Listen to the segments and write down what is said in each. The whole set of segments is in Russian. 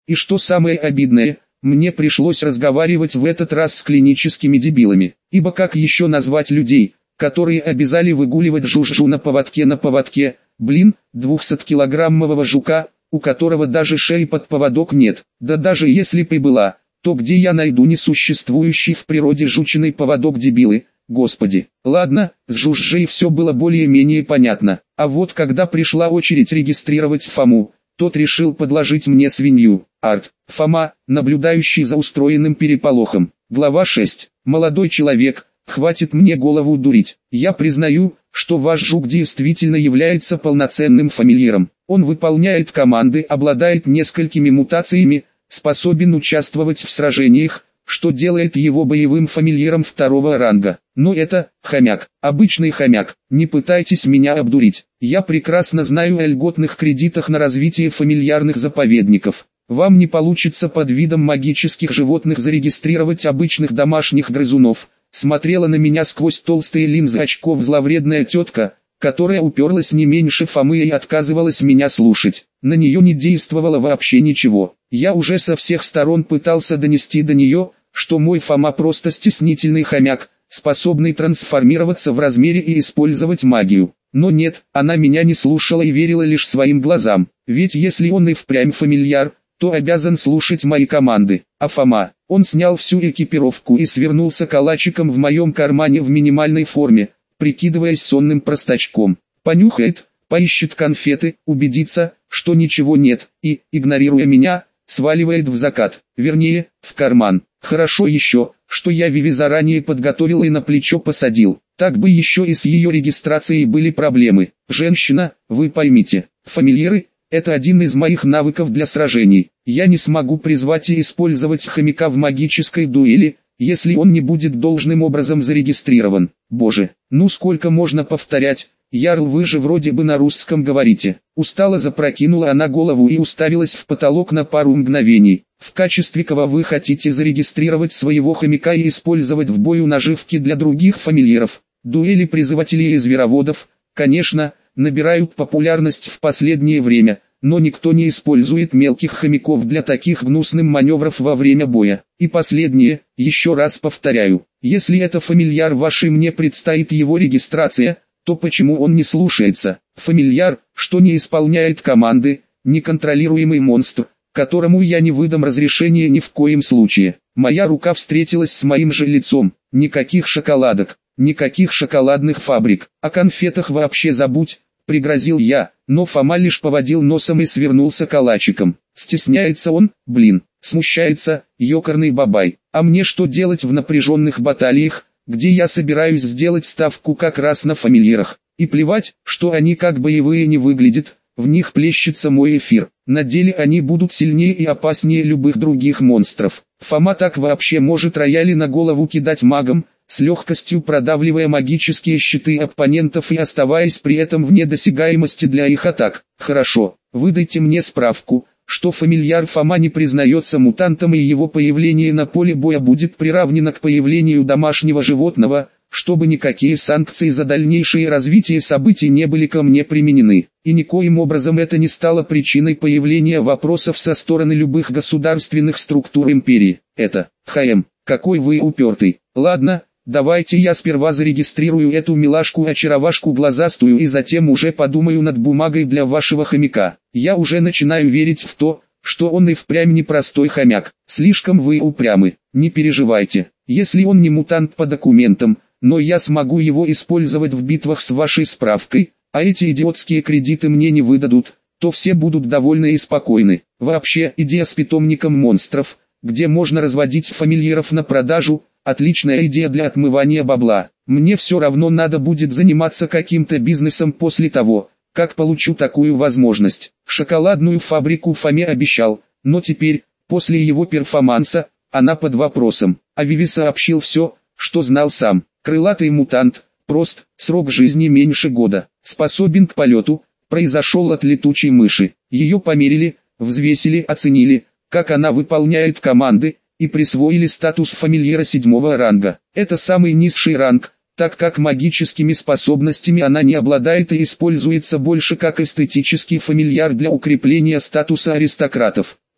И что самое обидное, мне пришлось разговаривать в этот раз с клиническими дебилами, ибо как еще назвать людей, которые обязали выгуливать жужжу на поводке, блин, 200-килограммового жука, у которого даже шеи под поводок нет, да даже если бы и была, то где я найду несуществующий в природе жучиный поводок, дебилы, господи. Ладно, с жужжей все было более-менее понятно, а вот когда пришла очередь регистрировать Фому, тот решил подложить мне свинью. Арт. Фома, наблюдающий за устроенным переполохом. Глава 6. Молодой человек, хватит мне голову дурить. Я признаю, что ваш жук действительно является полноценным фамильяром. Он выполняет команды, обладает несколькими мутациями, способен участвовать в сражениях, что делает его боевым фамильяром второго ранга. Но это хомяк, обычный хомяк. Не пытайтесь меня обдурить. Я прекрасно знаю о льготных кредитах на развитие фамильярных заповедников. Вам не получится под видом магических животных зарегистрировать обычных домашних грызунов. Смотрела на меня сквозь толстые линзы очков зловредная тетка, которая уперлась не меньше Фомы и отказывалась меня слушать. На нее не действовало вообще ничего. Я уже со всех сторон пытался донести до нее, что мой Фома просто стеснительный хомяк, способный трансформироваться в размере и использовать магию. Но нет, она меня не слушала и верила лишь своим глазам. Ведь если он и впрямь фамильяр, то обязан слушать мои команды. А Фома, он снял всю экипировку и свернулся калачиком в моем кармане в минимальной форме, прикидываясь сонным простачком. Понюхает, поищет конфеты, убедится, что ничего нет, и, игнорируя меня, сваливает в закат, вернее, в карман. Хорошо еще, что я Виви заранее подготовил и на плечо посадил. Так бы еще и с ее регистрацией были проблемы. Женщина, вы поймите, фамильяры – это один из моих навыков для сражений. Я не смогу призвать и использовать хомяка в магической дуэли, если он не будет должным образом зарегистрирован. Боже, ну сколько можно повторять, Ярл, вы же вроде бы на русском говорите. Устало запрокинула она голову и уставилась в потолок на пару мгновений. В качестве кого вы хотите зарегистрировать своего хомяка и использовать в бою наживки для других фамильяров? Дуэли призывателей и звероводов, конечно, набирают популярность в последнее время, но никто не использует мелких хомяков для таких гнусных маневров во время боя. И последнее, еще раз повторяю, если это фамильяр ваш и мне предстоит его регистрация, то почему он не слушается? Фамильяр, что не исполняет команды, неконтролируемый монстр, которому я не выдам разрешения ни в коем случае. Моя рука встретилась с моим же лицом. Никаких шоколадок, никаких шоколадных фабрик, о конфетах вообще забудь, пригрозил я, но Фома лишь поводил носом и свернулся калачиком. Стесняется он, блин, смущается, ёкарный бабай. А мне что делать в напряженных баталиях, где я собираюсь сделать ставку как раз на фамильярах? И плевать, что они как боевые не выглядят, в них плещется мой эфир. На деле они будут сильнее и опаснее любых других монстров. Фома так вообще может рояли на голову кидать магам, с легкостью продавливая магические щиты оппонентов и оставаясь при этом вне досягаемости для их атак. Хорошо, выдайте мне справку, что фамильяр Фома не признается мутантом и его появление на поле боя будет приравнено к появлению домашнего животного, чтобы никакие санкции за дальнейшее развитие событий не были ко мне применены. И никоим образом это не стало причиной появления вопросов со стороны любых государственных структур империи. Это, какой вы упертый. Ладно, давайте я сперва зарегистрирую эту милашку-очаровашку глазастую и затем уже подумаю над бумагой для вашего хомяка. Я уже начинаю верить в то, что он и впрямь непростой хомяк. Слишком вы упрямы, не переживайте. Если он не мутант по документам, но я смогу его использовать в битвах с вашей справкой, а эти идиотские кредиты мне не выдадут, то все будут довольны и спокойны. Вообще, идея с питомником монстров, где можно разводить фамильяров на продажу, отличная идея для отмывания бабла. Мне все равно надо будет заниматься каким-то бизнесом после того, как получу такую возможность. Шоколадную фабрику Фоме обещал, но теперь, после его перформанса, она под вопросом. А Виви сообщил все, что знал сам. Крылатый мутант, прост, срок жизни меньше года, способен к полету, произошел от летучей мыши. Ее померили, взвесили, оценили, как она выполняет команды, и присвоили статус фамильяра 7-го ранга. Это самый низший ранг, так как магическими способностями она не обладает и используется больше как эстетический фамильяр для укрепления статуса аристократов.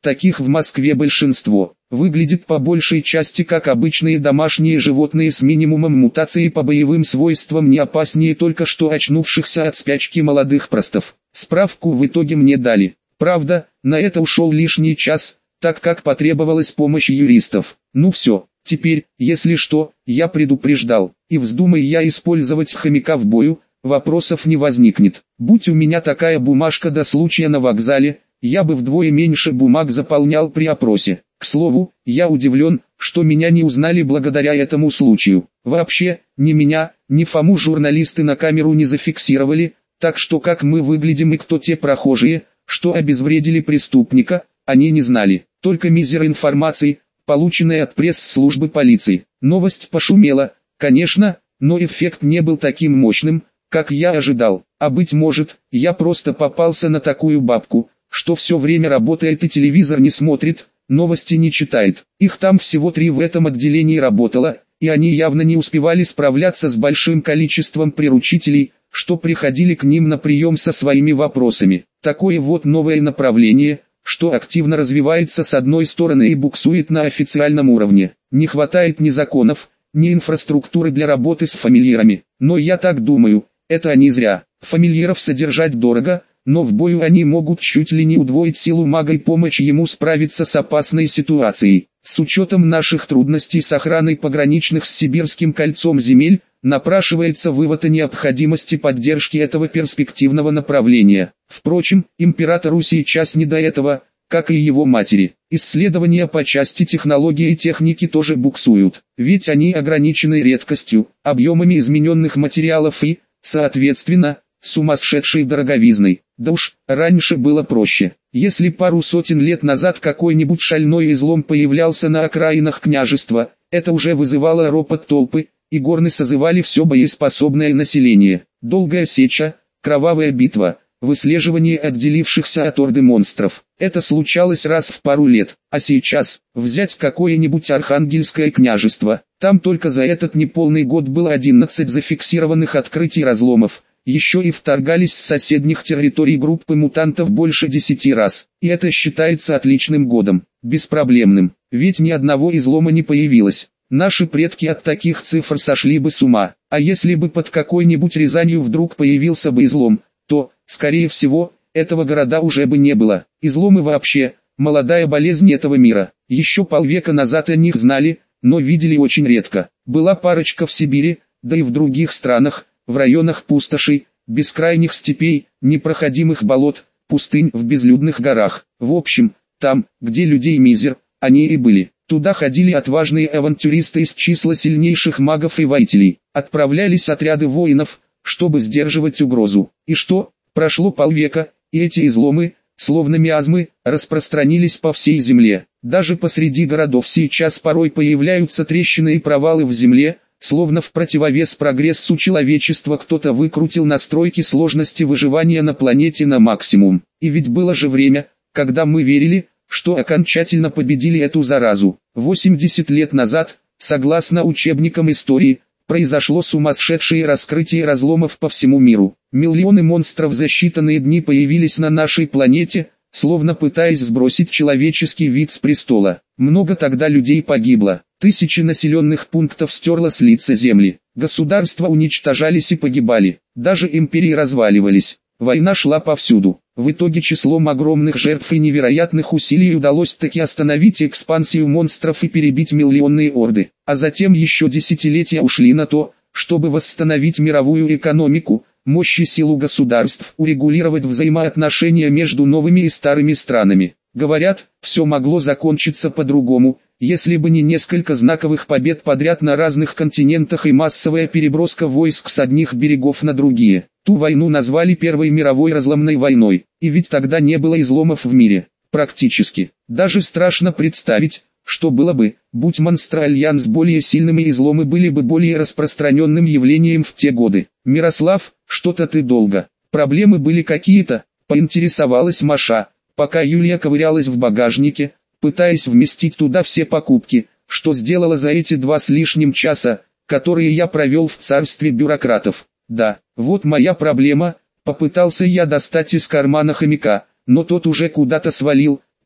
Таких в Москве большинство. Выглядит по большей части как обычные домашние животные с минимумом мутаций по боевым свойствам, не опаснее только что очнувшихся от спячки молодых простов. Справку в итоге мне дали. Правда, на это ушел лишний час, так как потребовалась помощь юристов. Ну все, теперь, если что, я предупреждал, и вздумай я использовать хомяка в бою, вопросов не возникнет. Будь у меня такая бумажка до случая на вокзале, я бы вдвое меньше бумаг заполнял при опросе. К слову, я удивлен, что меня не узнали благодаря этому случаю. Вообще, ни меня, ни Фому журналисты на камеру не зафиксировали, так что как мы выглядим и кто те прохожие, что обезвредили преступника, они не знали. Только мизер информации, полученной от пресс-службы полиции. Новость пошумела, конечно, но эффект не был таким мощным, как я ожидал. А быть может, я просто попался на такую бабку, что все время работает и телевизор не смотрит, новости не читает. Их там всего 3 в этом отделении работало, и они явно не успевали справляться с большим количеством приручителей, что приходили к ним на прием со своими вопросами. Такое вот новое направление, что активно развивается с одной стороны и буксует на официальном уровне. Не хватает ни законов, ни инфраструктуры для работы с фамильярами. Но я так думаю, это они зря. Фамильяров содержать дорого, но в бою они могут чуть ли не удвоить силу мага и помочь ему справиться с опасной ситуацией. С учетом наших трудностей с охраной пограничных с Сибирским кольцом земель, напрашивается вывод о необходимости поддержки этого перспективного направления. Впрочем, императору сейчас не до этого, как и его матери. Исследования по части технологии и техники тоже буксуют, ведь они ограничены редкостью, объемами измененных материалов и, соответственно, сумасшедшей дороговизной. Да уж, раньше было проще. Если пару сотен лет назад какой-нибудь шальной излом появлялся на окраинах княжества, это уже вызывало ропот толпы, и горны созывали все боеспособное население. Долгая сеча, кровавая битва, выслеживание отделившихся от орды монстров. Это случалось раз в пару лет. А сейчас, взять какое-нибудь Архангельское княжество, там только за этот неполный год было 11 зафиксированных открытий разломов. Еще и вторгались с соседних территорий группы мутантов больше 10 раз. И это считается отличным годом, беспроблемным, ведь ни одного излома не появилось. Наши предки от таких цифр сошли бы с ума. А если бы под какой-нибудь Рязанью вдруг появился бы излом, то, скорее всего, этого города уже бы не было. Изломы вообще, молодая болезнь этого мира. Еще полвека назад о них знали, но видели очень редко. Была парочка в Сибири, да и в других странах, в районах пустошей, бескрайних степей, непроходимых болот, пустынь в безлюдных горах. В общем, там, где людей мизер, они и были. Туда ходили отважные авантюристы из числа сильнейших магов и воителей. Отправлялись отряды воинов, чтобы сдерживать угрозу. И что? Прошло полвека, и эти изломы, словно миазмы, распространились по всей земле. Даже посреди городов сейчас порой появляются трещины и провалы в земле, словно в противовес прогрессу человечества кто-то выкрутил настройки сложности выживания на планете на максимум. И ведь было же время, когда мы верили, что окончательно победили эту заразу. 80 лет назад, согласно учебникам истории, произошло сумасшедшее раскрытие разломов по всему миру. Миллионы монстров за считанные дни появились на нашей планете, словно пытаясь сбросить человеческий вид с престола. Много тогда людей погибло, тысячи населенных пунктов стерло с лица земли, государства уничтожались и погибали, даже империи разваливались. Война шла повсюду. В итоге числом огромных жертв и невероятных усилий удалось таки остановить экспансию монстров и перебить миллионные орды. А затем еще десятилетия ушли на то, чтобы восстановить мировую экономику, мощь и силу государств, урегулировать взаимоотношения между новыми и старыми странами. Говорят, все могло закончиться по-другому, если бы не несколько знаковых побед подряд на разных континентах и массовая переброска войск с одних берегов на другие. Ту войну назвали Первой мировой разломной войной, и ведь тогда не было изломов в мире, практически. Даже страшно представить, что было бы, будь монстр-альянс более сильным и изломы были бы более распространенным явлением в те годы. Мирослав, что-то ты долго. Проблемы были какие-то, поинтересовалась Маша, пока Юлия ковырялась в багажнике, пытаясь вместить туда все покупки, что сделала за эти 2 с лишним часа, которые я провел в царстве бюрократов. Да, вот моя проблема, попытался я достать из кармана хомяка, но тот уже куда-то свалил,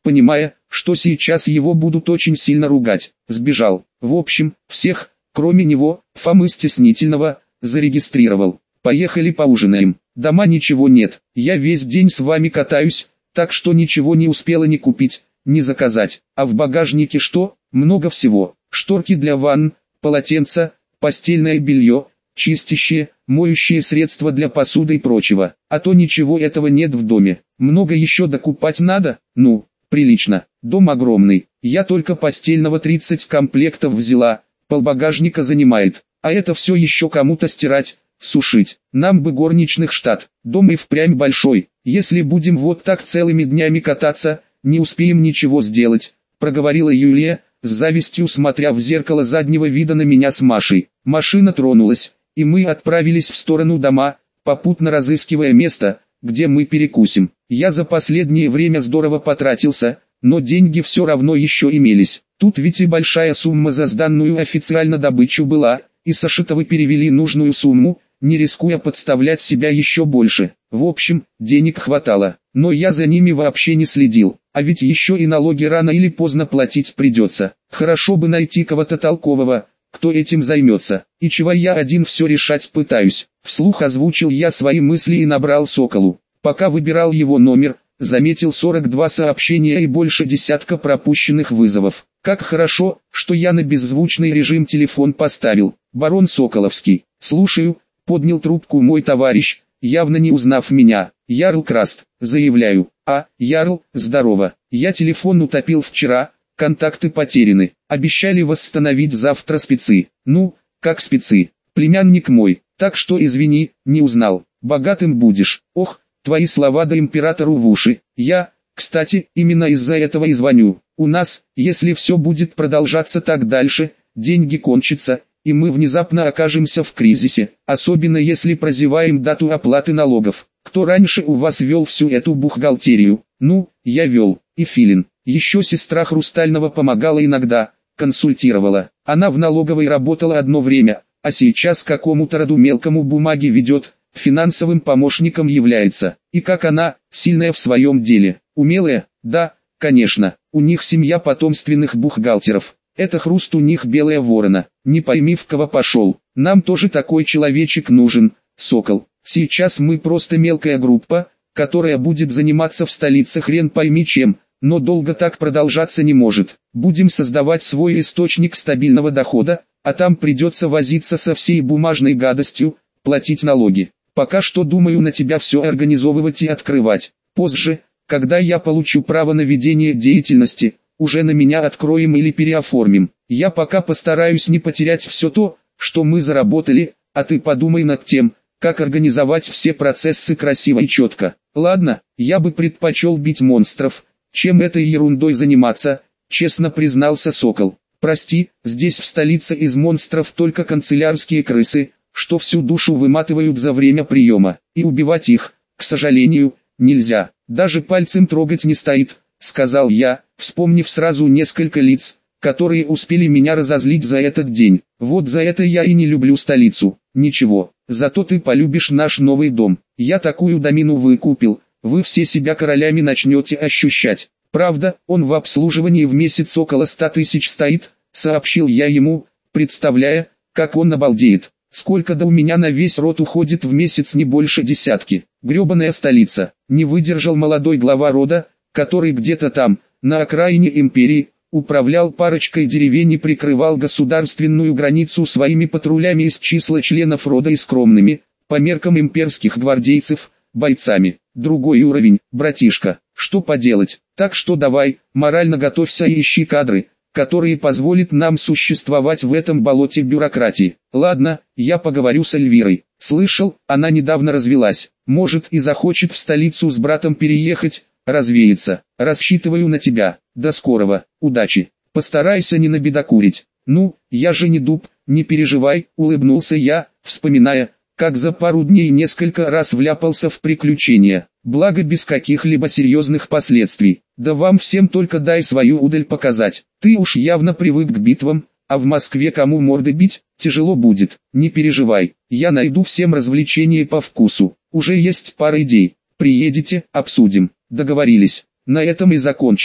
понимая, что сейчас его будут очень сильно ругать, сбежал. В общем, всех, кроме него, Фомы Стеснительного, зарегистрировал. Поехали поужинаем. Дома ничего нет, я весь день с вами катаюсь, так что ничего не успела ни купить, ни заказать. А в багажнике что? Много всего. Шторки для ванн, полотенца, постельное белье, чистящие, моющие средства для посуды и прочего. А то ничего этого нет в доме. Много еще докупать надо? Ну, прилично. Дом огромный. Я только постельного 30 комплектов взяла, полбагажника занимает. А это все еще кому-то стирать, сушить. Нам бы горничных штат. Дом и впрямь большой. Если будем вот так целыми днями кататься, не успеем ничего сделать, проговорила Юлия, с завистью смотря в зеркало заднего вида на меня с Машей. Машина тронулась, и мы отправились в сторону дома, попутно разыскивая место, где мы перекусим. Я за последнее время здорово потратился, но деньги все равно еще имелись. Тут ведь и большая сумма за сданную официально добычу была, и Сашитовы перевели нужную сумму, не рискуя подставлять себя еще больше. В общем, денег хватало, но я за ними вообще не следил, а ведь еще и налоги рано или поздно платить придется. Хорошо бы найти кого-то толкового, кто этим займется, и чего я один все решать пытаюсь. Вслух озвучил я свои мысли и набрал Соколу. Пока выбирал его номер, заметил 42 сообщения и больше десятка пропущенных вызовов. Как хорошо, что я на беззвучный режим телефон поставил. Барон Соколовский. Слушаю, поднял трубку мой товарищ, явно не узнав меня. Ярл Краст, заявляю. Ярл, здорово. Я телефон утопил вчера, контакты потеряны. Обещали восстановить завтра спецы. Ну, как спецы? Племянник мой, так что извини, не узнал. Богатым будешь. Ох, твои слова да императору в уши. Я, кстати, именно из-за этого и звоню. У нас, если все будет продолжаться так дальше, деньги кончатся, и мы внезапно окажемся в кризисе, особенно если прозеваем дату оплаты налогов. Кто раньше у вас вел всю эту бухгалтерию? Ну, я вел, и Филин. Еще сестра Хрустального помогала иногда, консультировала. Она в налоговой работала одно время, а сейчас какому-то роду мелкому бумаги ведет, финансовым помощником является. И как она, сильная в своем деле, умелая? Да, конечно, у них семья потомственных бухгалтеров. Это Хруст у них белая ворона, не пойми в кого пошел. Нам тоже такой человечек нужен, Сокол. Сейчас мы просто мелкая группа, которая будет заниматься в столице хрен пойми чем, но долго так продолжаться не может. Будем создавать свой источник стабильного дохода, а там придется возиться со всей бумажной гадостью, платить налоги. Пока что думаю на тебя все организовывать и открывать. Позже, когда я получу право на ведение деятельности, уже на меня откроем или переоформим. Я пока постараюсь не потерять все то, что мы заработали, а ты подумай над тем, как организовать все процессы красиво и четко. Ладно, я бы предпочел бить монстров, чем этой ерундой заниматься, честно признался Сокол. Прости, здесь в столице из монстров только канцелярские крысы, что всю душу выматывают за время приема, и убивать их, к сожалению, нельзя. Даже пальцем трогать не стоит, сказал я, вспомнив сразу несколько лиц, которые успели меня разозлить за этот день. Вот за это я и не люблю столицу. Ничего, зато ты полюбишь наш новый дом. Я такую домину выкупил, вы все себя королями начнете ощущать. Правда, он в обслуживании в месяц около 100 тысяч стоит, сообщил я ему, представляя, как он обалдеет. Сколько да у меня на весь род уходит в месяц не больше десятки. Гребаная столица. Не выдержал молодой глава рода, который где-то там, на окраине империи, управлял парочкой деревень и прикрывал государственную границу своими патрулями из числа членов рода и скромными, по меркам имперских гвардейцев, бойцами. Другой уровень, братишка, что поделать. Так что давай, морально готовься и ищи кадры, которые позволят нам существовать в этом болоте бюрократии. Ладно, я поговорю с Эльвирой. Слышал, она недавно развелась. Может и захочет в столицу с братом переехать, развеяться. Рассчитываю на тебя. До скорого. Удачи. Постарайся не набедокурить. Ну, я же не дуб, не переживай, улыбнулся я, вспоминая, как за пару дней несколько раз вляпался в приключения. Благо без каких-либо серьезных последствий. Да вам всем только дай свою удаль показать. Ты уж явно привык к битвам, а в Москве кому морды бить, тяжело будет. Не переживай, я найду всем развлечения по вкусу. Уже есть пара идей. Приедете, обсудим. Договорились. На этом и закончили.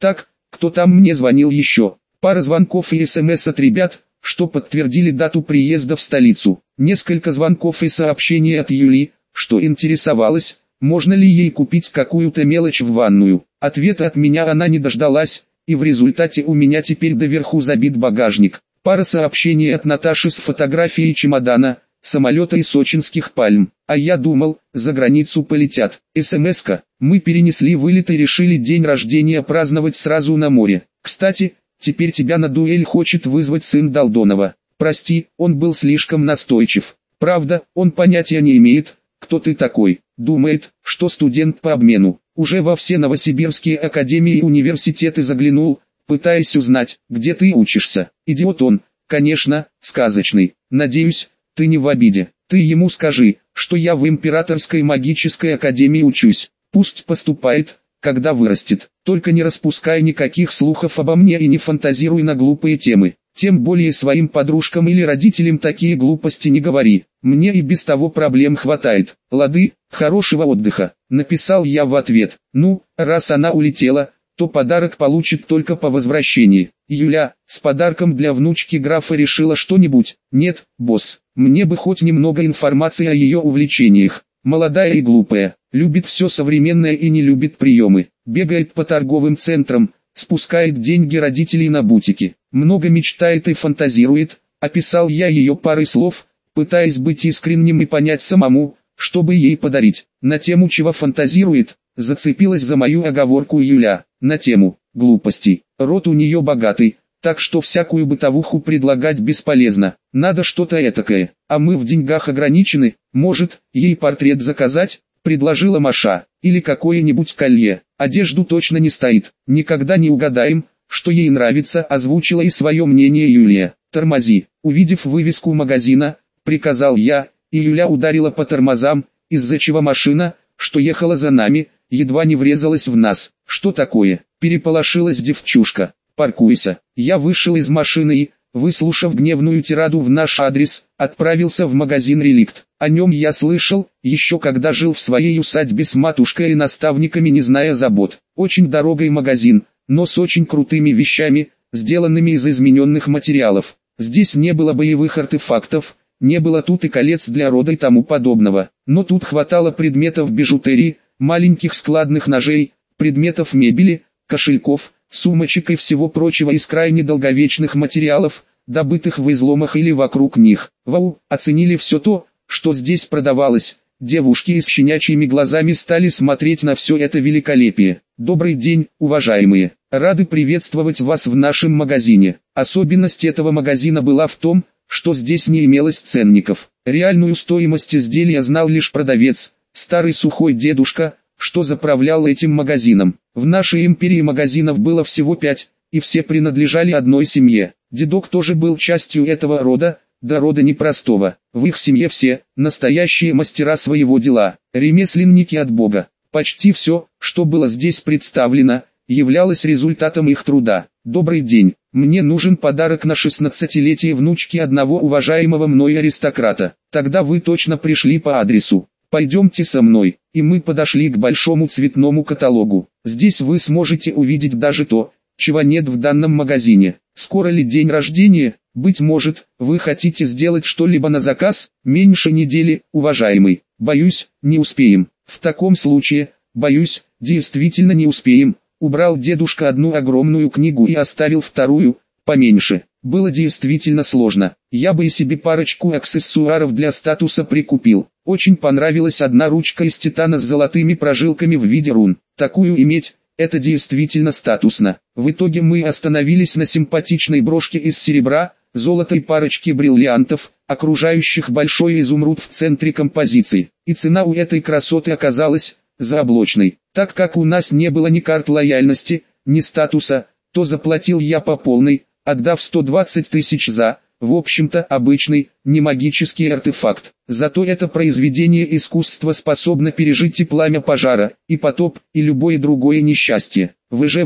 Так, кто там мне звонил еще? Пара звонков и СМС от ребят, что подтвердили дату приезда в столицу. Несколько звонков и сообщений от Юли, что интересовалась, можно ли ей купить какую-то мелочь в ванную. Ответа от меня она не дождалась, и в результате у меня теперь доверху забит багажник. Пара сообщений от Наташи с фотографией чемодана, самолета и сочинских пальм. А я думал, за границу полетят. СМС-ка: мы перенесли вылет и решили день рождения праздновать сразу на море. Кстати, теперь тебя на дуэль хочет вызвать сын Долдонова. Прости, он был слишком настойчив. Правда, он понятия не имеет, кто ты такой. Думает, что студент по обмену. Уже во все новосибирские академии и университеты заглянул, пытаясь узнать, где ты учишься. Идиот он, конечно, сказочный. Надеюсь, ты не в обиде. Ты ему скажи, что я в Императорской магической академии учусь. Пусть поступает, когда вырастет. Только не распускай никаких слухов обо мне и не фантазируй на глупые темы. Тем более своим подружкам или родителям такие глупости не говори. Мне и без того проблем хватает. Лады, хорошего отдыха, написал я в ответ. Ну, раз она улетела, то подарок получит только по возвращении. Юля, с подарком для внучки графа решила что-нибудь? Нет, босс, мне бы хоть немного информации о ее увлечениях. Молодая и глупая, любит все современное и не любит приемы. Бегает по торговым центрам, спускает деньги родителей на бутики. Много мечтает и фантазирует. Описал я ее парой слов, пытаясь быть искренним и понять самому, чтобы ей подарить. На тему чего фантазирует, зацепилась за мою оговорку Юля. На тему глупостей. Рот у нее богатый, так что всякую бытовуху предлагать бесполезно. Надо что-то этакое. А мы в деньгах ограничены. Может, ей портрет заказать? Предложила Маша. Или какое-нибудь колье. Одежду точно не стоит. Никогда не угадаем, что ей нравится, озвучила и свое мнение Юлия. Тормози. Увидев вывеску магазина, приказал я, и Юля ударила по тормозам, из-за чего машина, что ехала за нами, едва не врезалась в нас. Что такое? Переполошилась девчушка. Паркуйся. Я вышел из машины и, выслушав гневную тираду в наш адрес, отправился в магазин «Реликт». О нем я слышал, еще когда жил в своей усадьбе с матушкой и наставниками, не зная забот. Очень дорогой магазин, но с очень крутыми вещами, сделанными из измененных материалов. Здесь не было боевых артефактов, не было тут и колец для рода и тому подобного. Но тут хватало предметов бижутерии, маленьких складных ножей, предметов мебели, кошельков, сумочек и всего прочего из крайне долговечных материалов, добытых в изломах или вокруг них. Вау, оценили все то, что здесь продавалось. Девушки с щенячьими глазами стали смотреть на все это великолепие. Добрый день, уважаемые. Рады приветствовать вас в нашем магазине. Особенность этого магазина была в том, что здесь не имелось ценников. Реальную стоимость изделия знал лишь продавец, старый сухой дедушка, что заправлял этим магазином. В нашей империи магазинов было всего 5, и все принадлежали одной семье. Дедок тоже был частью этого рода, да рода непростого. В их семье все, настоящие мастера своего дела, ремесленники от Бога. Почти все, что было здесь представлено, являлось результатом их труда. Добрый день, мне нужен подарок на 16-летие внучки одного уважаемого мной аристократа. Тогда вы точно пришли по адресу. Пойдемте со мной. И мы подошли к большому цветному каталогу. Здесь вы сможете увидеть даже то, чего нет в данном магазине. Скоро ли день рождения? Быть может, вы хотите сделать что-либо на заказ? Меньше недели, уважаемый. Боюсь, не успеем. В таком случае, боюсь, действительно не успеем. Убрал дедушка одну огромную книгу и оставил вторую, поменьше. Было действительно сложно. Я бы и себе парочку аксессуаров для статуса прикупил. Очень понравилась одна ручка из титана с золотыми прожилками в виде рун. Такую иметь, это действительно статусно. В итоге мы остановились на симпатичной брошке из серебра, золота и парочке бриллиантов, окружающих большой изумруд в центре композиции. И цена у этой красоты оказалась заоблачной. Так как у нас не было ни карт лояльности, ни статуса, то заплатил я по полной, отдав 120 тысяч за, в общем-то, обычный, не магический артефакт. Зато это произведение искусства способно пережить и пламя пожара, и потоп, и любое другое несчастье.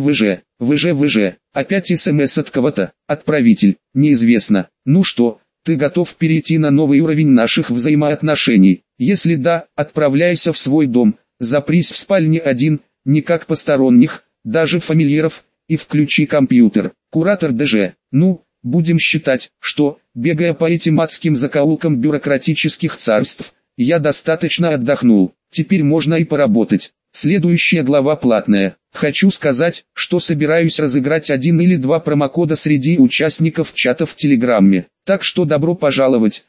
ВЖ. Опять СМС от кого-то. Отправитель, неизвестно. Ну что, ты готов перейти на новый уровень наших взаимоотношений? Если да, отправляйся в свой дом, запрись в спальне один, никак посторонних, даже фамильяров, и включи компьютер. Куратор ДЖ. Ну, будем считать, что, бегая по этим адским закоулкам бюрократических царств, я достаточно отдохнул. Теперь можно и поработать. Следующая глава платная. Хочу сказать, что собираюсь разыграть 1 или 2 промокода среди участников чата в Телеграмме. Так что добро пожаловать.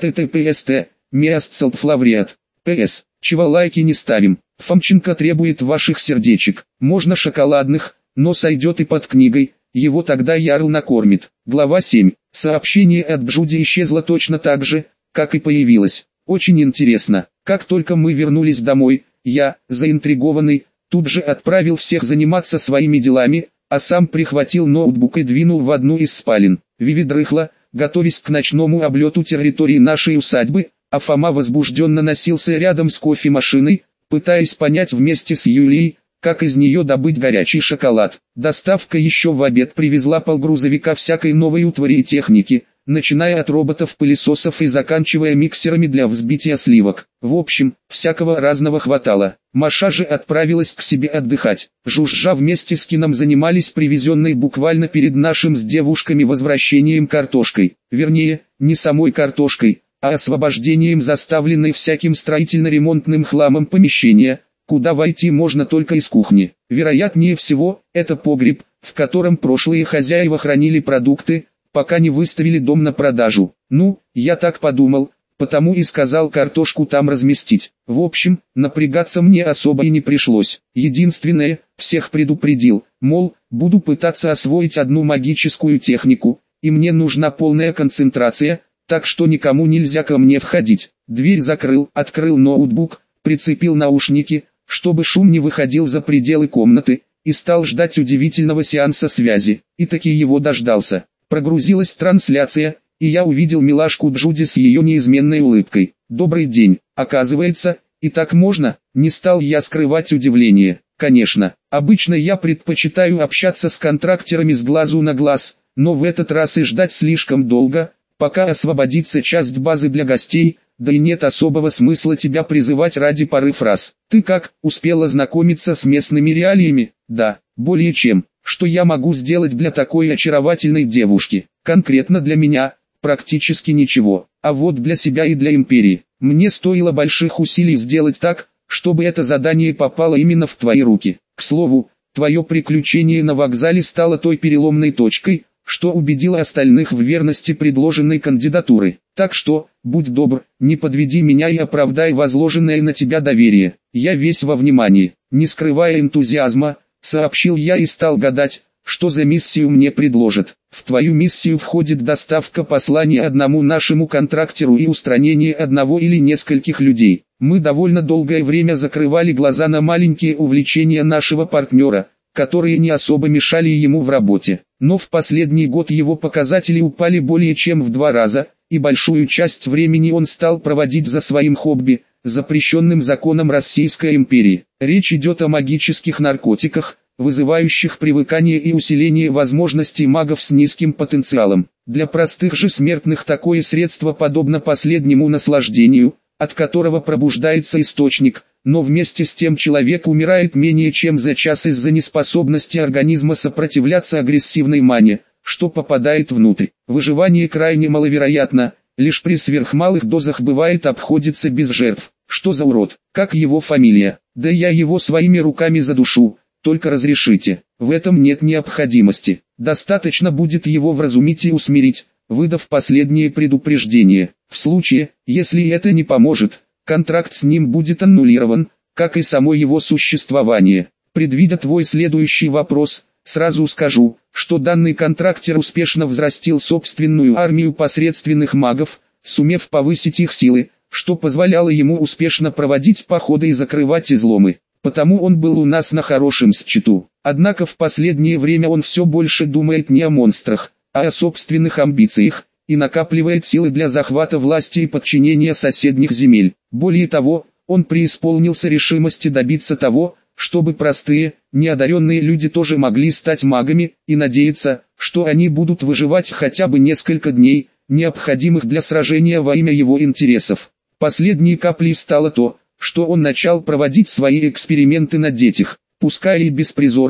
https Миасцелтфлавриат. ПС. Чего лайки не ставим. Фомченко требует ваших сердечек. Можно шоколадных, но сойдет и под книгой. Его тогда Ярл накормит. Глава 7. Сообщение от Бжуди исчезло точно так же, как и появилось. Очень интересно. Как только мы вернулись домой, я, заинтригованный, тут же отправил всех заниматься своими делами, а сам прихватил ноутбук и двинул в одну из спален. Виви дрыхла, готовясь к ночному облету территории нашей усадьбы, а Фома возбужденно носился рядом с кофемашиной, пытаясь понять вместе с Юлией, как из нее добыть горячий шоколад. Доставка еще в обед привезла полгрузовика всякой новой утвари и техники, начиная от роботов-пылесосов и заканчивая миксерами для взбития сливок. В общем, всякого разного хватало. Маша же отправилась к себе отдыхать. Жужжа вместе с Кином занимались привезенной буквально перед нашим с девушками возвращением картошкой. Вернее, не самой картошкой, а освобождением заставленной всяким строительно-ремонтным хламом помещения, куда войти можно только из кухни. Вероятнее всего, это погреб, в котором прошлые хозяева хранили продукты, пока не выставили дом на продажу. Ну, я так подумал, потому и сказал картошку там разместить. В общем, напрягаться мне особо и не пришлось. Единственное, всех предупредил, мол, буду пытаться освоить одну магическую технику, и мне нужна полная концентрация, так что никому нельзя ко мне входить. Дверь закрыл, открыл ноутбук, прицепил наушники, чтобы шум не выходил за пределы комнаты, и стал ждать удивительного сеанса связи. И таки его дождался. Прогрузилась трансляция, и я увидел милашку Джуди с ее неизменной улыбкой. «Добрый день, оказывается, и так можно?» Не стал я скрывать удивление. Конечно, обычно я предпочитаю общаться с контрактерами с глазу на глаз, но в этот раз и ждать слишком долго, пока освободится часть базы для гостей, да и нет особого смысла тебя призывать ради пары фраз. «Ты как, успел ознакомиться с местными реалиями?» «Да, более чем. Что я могу сделать для такой очаровательной девушки? Конкретно для меня, практически ничего. А вот для себя и для империи. Мне стоило больших усилий сделать так, чтобы это задание попало именно в твои руки. К слову, твое приключение на вокзале стало той переломной точкой, что убедило остальных в верности предложенной кандидатуры. Так что, будь добр, не подведи меня и оправдай возложенное на тебя доверие. Я весь во внимании». Не скрывая энтузиазма, сообщил я и стал гадать, что за миссию мне предложат. «В твою миссию входит доставка послания одному нашему контрактеру и устранение одного или нескольких людей. Мы довольно долгое время закрывали глаза на маленькие увлечения нашего партнера, которые не особо мешали ему в работе. Но в последний год его показатели упали более чем в 2 раза, и большую часть времени он стал проводить за своим хобби, запрещенным законом Российской империи. Речь идет о магических наркотиках, вызывающих привыкание и усиление возможностей магов с низким потенциалом. Для простых же смертных такое средство подобно последнему наслаждению, от которого пробуждается источник, но вместе с тем человек умирает менее чем за час из-за неспособности организма сопротивляться агрессивной мане, что попадает внутрь. Выживание крайне маловероятно, лишь при сверхмалых дозах бывает обходится без жертв. Что за урод? Как его фамилия? Да я его своими руками задушу, только разрешите. В этом нет необходимости. Достаточно будет его вразумить и усмирить, выдав последнее предупреждение. В случае, если это не поможет, контракт с ним будет аннулирован, как и само его существование. Предвидя твой следующий вопрос, сразу скажу, что данный контрактер успешно взрастил собственную армию посредственных магов, сумев повысить их силы, что позволяло ему успешно проводить походы и закрывать изломы. Потому он был у нас на хорошем счету. Однако в последнее время он все больше думает не о монстрах, а о собственных амбициях, и накапливает силы для захвата власти и подчинения соседних земель. Более того, он преисполнился решимости добиться того, чтобы простые, неодаренные люди тоже могли стать магами, и надеяться, что они будут выживать хотя бы несколько дней, необходимых для сражения во имя его интересов. Последней каплей стало то, что он начал проводить свои эксперименты на детях, пускай и беспризорных,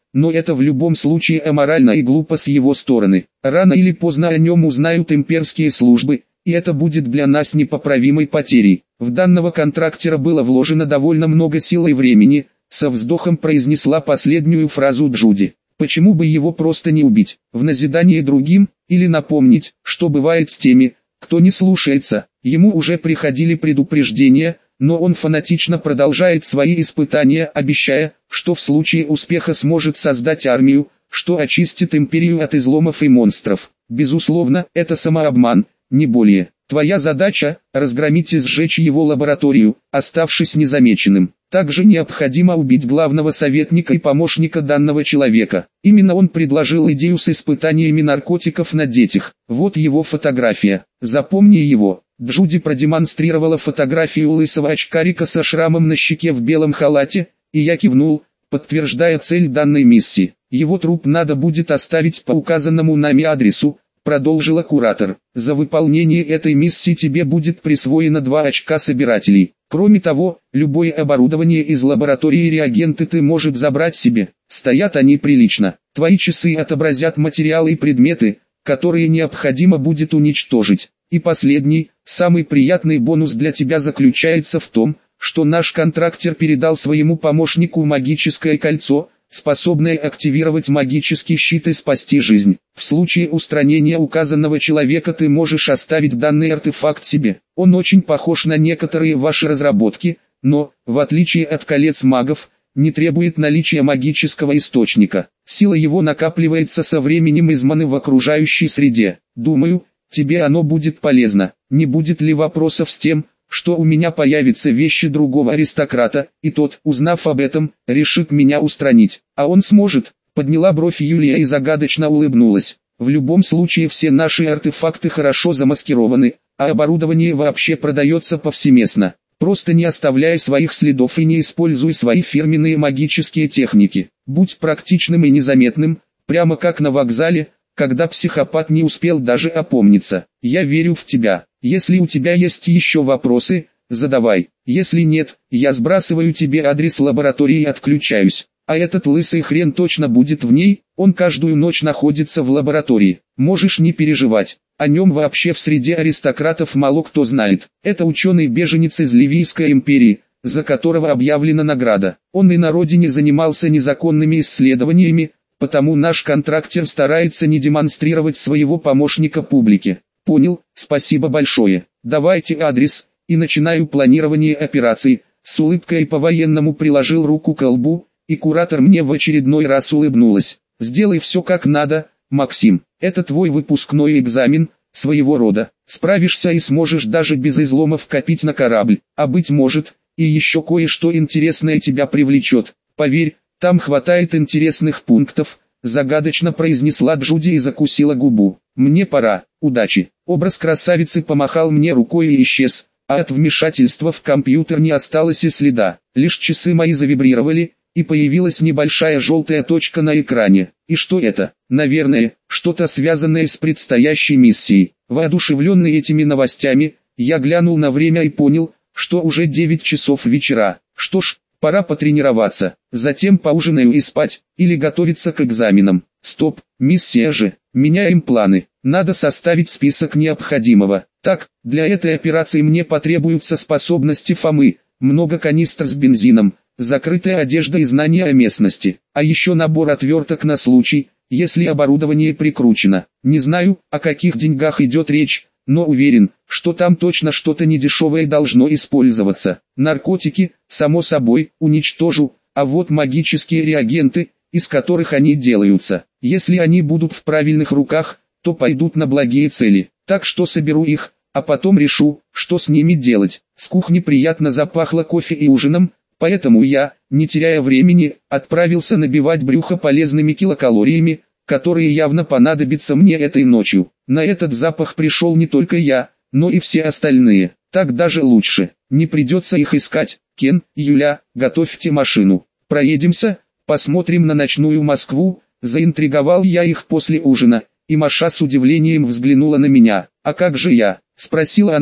но это в любом случае аморально и глупо с его стороны. Рано или поздно о нем узнают имперские службы, и это будет для нас непоправимой потерей. В данного контрактера было вложено довольно много сил и времени, со вздохом произнесла последнюю фразу Джуди. Почему бы его просто не убить, в назидание другим, или напомнить, что бывает с теми, кто не слушается. Ему уже приходили предупреждения, но он фанатично продолжает свои испытания, обещая, что в случае успеха сможет создать армию, что очистит империю от изломов и монстров. Безусловно, это самообман, не более. Твоя задача – разгромить и сжечь его лабораторию, оставшись незамеченным. Также необходимо убить главного советника и помощника данного человека. Именно он предложил идею с испытаниями наркотиков на детях. Вот его фотография. Запомни его. Джуди продемонстрировала фотографию лысого очкарика со шрамом на щеке в белом халате, и я кивнул, подтверждая цель данной миссии. Его труп надо будет оставить по указанному нами адресу, продолжила куратор. За выполнение этой миссии тебе будет присвоено 2 очка собирателей. Кроме того, любое оборудование из лаборатории и реагенты ты можешь забрать себе. Стоят они прилично. Твои часы отобразят материалы и предметы, которые необходимо будет уничтожить. И последний, самый приятный бонус для тебя заключается в том, что наш контрактер передал своему помощнику магическое кольцо, способное активировать магический щит и спасти жизнь. В случае устранения указанного человека ты можешь оставить данный артефакт себе. Он очень похож на некоторые ваши разработки, но, в отличие от колец магов, не требует наличия магического источника. Сила его накапливается со временем из маны в окружающей среде. Думаю, тебе оно будет полезно. Не будет ли вопросов с тем, что у меня появятся вещи другого аристократа, и тот, узнав об этом, решит меня устранить. А он сможет, подняла бровь Юлия и загадочно улыбнулась. В любом случае все наши артефакты хорошо замаскированы, а оборудование вообще продается повсеместно. Просто не оставляй своих следов и не используй свои фирменные магические техники. Будь практичным и незаметным, прямо как на вокзале, когда психопат не успел даже опомниться. Я верю в тебя. Если у тебя есть еще вопросы, задавай. Если нет, я сбрасываю тебе адрес лаборатории и отключаюсь. А этот лысый хрен точно будет в ней, он каждую ночь находится в лаборатории. Можешь не переживать. О нем вообще в среде аристократов мало кто знает. Это ученый-беженец из Ливийской империи, за которого объявлена награда. Он и на родине занимался незаконными исследованиями, потому наш контрактер старается не демонстрировать своего помощника публике. Понял, спасибо большое. Давайте адрес, и начинаю планирование операции. С улыбкой по-военному приложил руку к лбу, и куратор мне в очередной раз улыбнулась. Сделай все как надо, Максим. Это твой выпускной экзамен, своего рода. Справишься и сможешь даже без изломов копить на корабль. А быть может, и еще кое-что интересное тебя привлечет. Поверь, там хватает интересных пунктов, загадочно произнесла Джуди и закусила губу. Мне пора, удачи. Образ красавицы помахал мне рукой и исчез, а от вмешательства в компьютер не осталось и следа. Лишь часы мои завибрировали, и появилась небольшая желтая точка на экране. И что это? Наверное, что-то связанное с предстоящей миссией. Воодушевленный этими новостями, я глянул на время и понял, что уже 9 часов вечера. Что ж, пора потренироваться, затем поужинаю и спать, или готовиться к экзаменам. Стоп, миссия же, меняем планы, надо составить список необходимого. Так, для этой операции мне потребуются способности Фомы, много канистр с бензином, закрытая одежда и знания о местности, а еще набор отверток на случай, если оборудование прикручено. Не знаю, о каких деньгах идет речь, но уверен, что там точно что-то недешевое должно использоваться. Наркотики, само собой, уничтожу, а вот магические реагенты, из которых они делаются, если они будут в правильных руках, то пойдут на благие цели. Так что соберу их, а потом решу, что с ними делать. С кухни приятно запахло кофе и ужином, поэтому я, не теряя времени, отправился набивать брюхо полезными килокалориями, которые явно понадобятся мне этой ночью. На этот запах пришел не только я, но и все остальные. Так даже лучше, не придется их искать. Кен, Юля, готовьте машину. Проедемся, посмотрим на ночную Москву. Заинтриговал я их после ужина, и Маша с удивлением взглянула на меня. «А как же я?» – спросила она,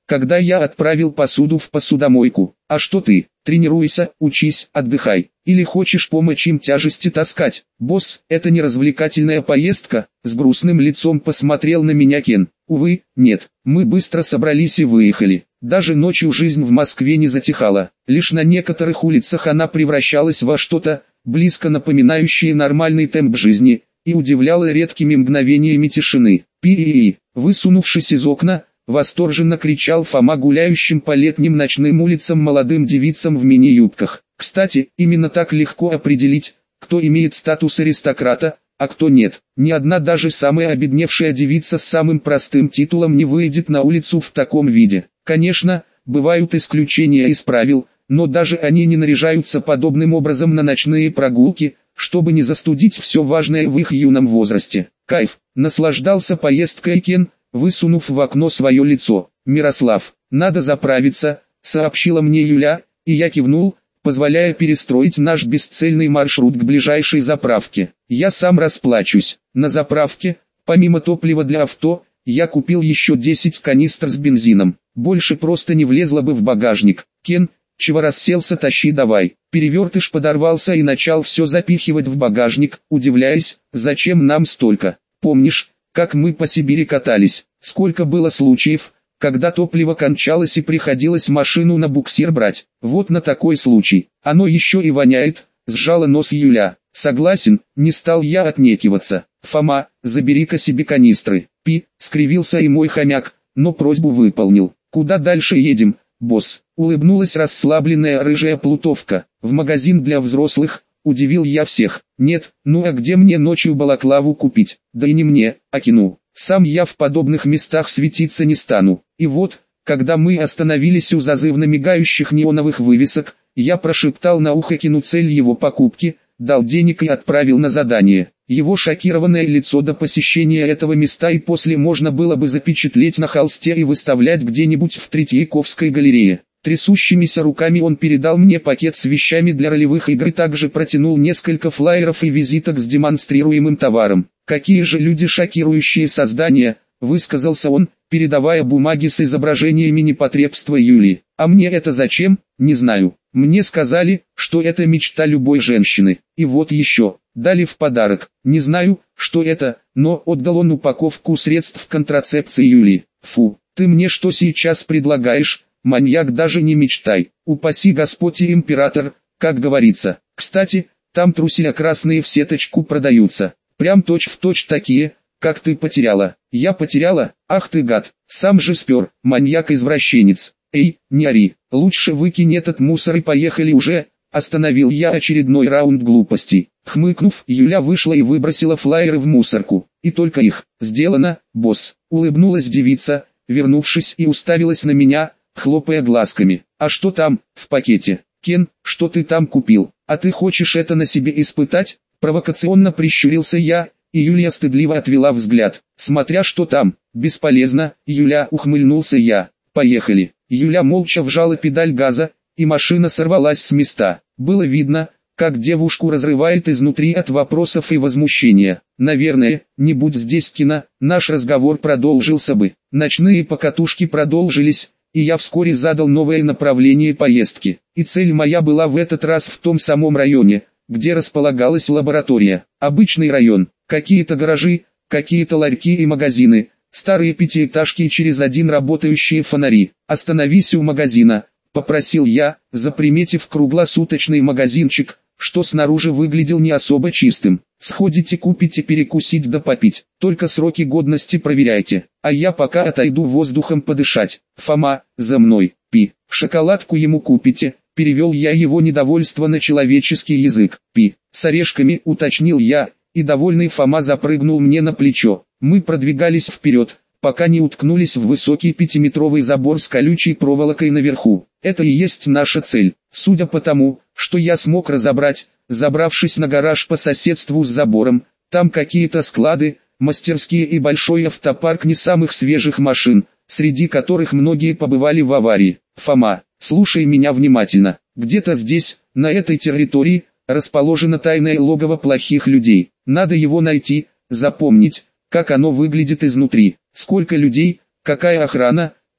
когда я отправил посуду в посудомойку. А что ты? Тренируйся, учись, отдыхай. Или хочешь помочь им тяжести таскать? Босс, это не развлекательная поездка? С грустным лицом посмотрел на меня Кен. Увы, нет. Мы быстро собрались и выехали. Даже ночью жизнь в Москве не затихала. Лишь на некоторых улицах она превращалась во что-то, близко напоминающее нормальный темп жизни, и удивляла редкими мгновениями тишины. Пи-и-и, высунувшись из окна, восторженно кричал Фома гуляющим по летним ночным улицам молодым девицам в мини-юбках. Кстати, именно так легко определить, кто имеет статус аристократа, а кто нет. Ни одна даже самая обедневшая девица с самым простым титулом не выйдет на улицу в таком виде. Конечно, бывают исключения из правил, но даже они не наряжаются подобным образом на ночные прогулки, чтобы не застудить все важное в их юном возрасте. Кайф, наслаждался поездкой Кен, высунув в окно свое лицо. «Мирослав, надо заправиться», — сообщила мне Юля, и я кивнул, позволяя перестроить наш бесцельный маршрут к ближайшей заправке. «Я сам расплачусь». На заправке, помимо топлива для авто, я купил еще 10 канистр с бензином. Больше просто не влезло бы в багажник. «Кен, чего расселся, тащи давай». Перевертыш подорвался и начал все запихивать в багажник, удивляясь, зачем нам столько. «Помнишь, как мы по Сибири катались? Сколько было случаев, когда топливо кончалось и приходилось машину на буксир брать? Вот на такой случай. Оно еще и воняет», — сжала нос Юля. «Согласен, не стал я отнекиваться. Фома, забери-ка себе канистры». Скривился и мой хомяк, но просьбу выполнил. «Куда дальше едем, босс?» Улыбнулась расслабленная рыжая плутовка. «В магазин для взрослых», — удивил я всех. «Нет, ну а где мне ночью балаклаву купить? Да и не мне, а Кену. Сам я в подобных местах светиться не стану». И вот, когда мы остановились у зазывно мигающих неоновых вывесок, я прошептал на ухо Кену цель его покупки, дал денег и отправил на задание. Его шокированное лицо до посещения этого места и после можно было бы запечатлеть на холсте и выставлять где-нибудь в Третьяковской галерее. Трясущимися руками он передал мне пакет с вещами для ролевых игр и также протянул несколько флаеров и визиток с демонстрируемым товаром. «Какие же люди шокирующие создания», — высказался он, передавая бумаги с изображениями непотребства Юли. «А мне это зачем? Не знаю. Мне сказали, что это мечта любой женщины. И вот еще, дали в подарок. Не знаю, что это, но отдал он упаковку средств контрацепции Юли. Фу, ты мне что сейчас предлагаешь? Маньяк, даже не мечтай. Упаси Господь и император, как говорится. Кстати, там труселя красные в сеточку продаются. Прям точь-в-точь такие, как ты потеряла». «Я потеряла? Ах ты гад, сам же спер, маньяк-извращенец». «Эй, не ори, лучше выкинь этот мусор и поехали уже», — остановил я очередной раунд глупостей. Хмыкнув, Юля вышла и выбросила флаеры в мусорку. «И только их». «Сделано, босс», — улыбнулась девица, вернувшись и уставилась на меня, хлопая глазками. «А что там, в пакете?» «Кен, что ты там купил? А ты хочешь это на себе испытать?» Провокационно прищурился я, и Юлия стыдливо отвела взгляд. «Смотря что там, бесполезно, Юля», — ухмыльнулся я. «Поехали». Юля молча вжала педаль газа, и машина сорвалась с места. Было видно, как девушку разрывает изнутри от вопросов и возмущения. Наверное, не будь здесь Кена, наш разговор продолжился бы. Ночные покатушки продолжились, и я вскоре задал новое направление поездки. И цель моя была в этот раз в том самом районе, где располагалась лаборатория. Обычный район, какие-то гаражи, какие-то ларьки и магазины, старые пятиэтажки и через один работающие фонари. «Остановись у магазина», — попросил я, заприметив круглосуточный магазинчик, что снаружи выглядел не особо чистым. «Сходите купите перекусить да попить, только сроки годности проверяйте, а я пока отойду воздухом подышать. Фома, за мной». «Шоколадку ему купите», — перевел я его недовольство на человеческий язык. «С орешками», — уточнил я, и довольный Фома запрыгнул мне на плечо. Мы продвигались вперед, пока не уткнулись в высокий 5-метровый забор с колючей проволокой наверху. Это и есть наша цель. Судя по тому, что я смог разобрать, забравшись на гараж по соседству с забором, там какие-то склады, мастерские и большой автопарк не самых свежих машин, среди которых многие побывали в аварии. «Фома, слушай меня внимательно. Где-то здесь, на этой территории, расположено тайное логово плохих людей. Надо его найти, запомнить, как оно выглядит изнутри, сколько людей, какая охрана,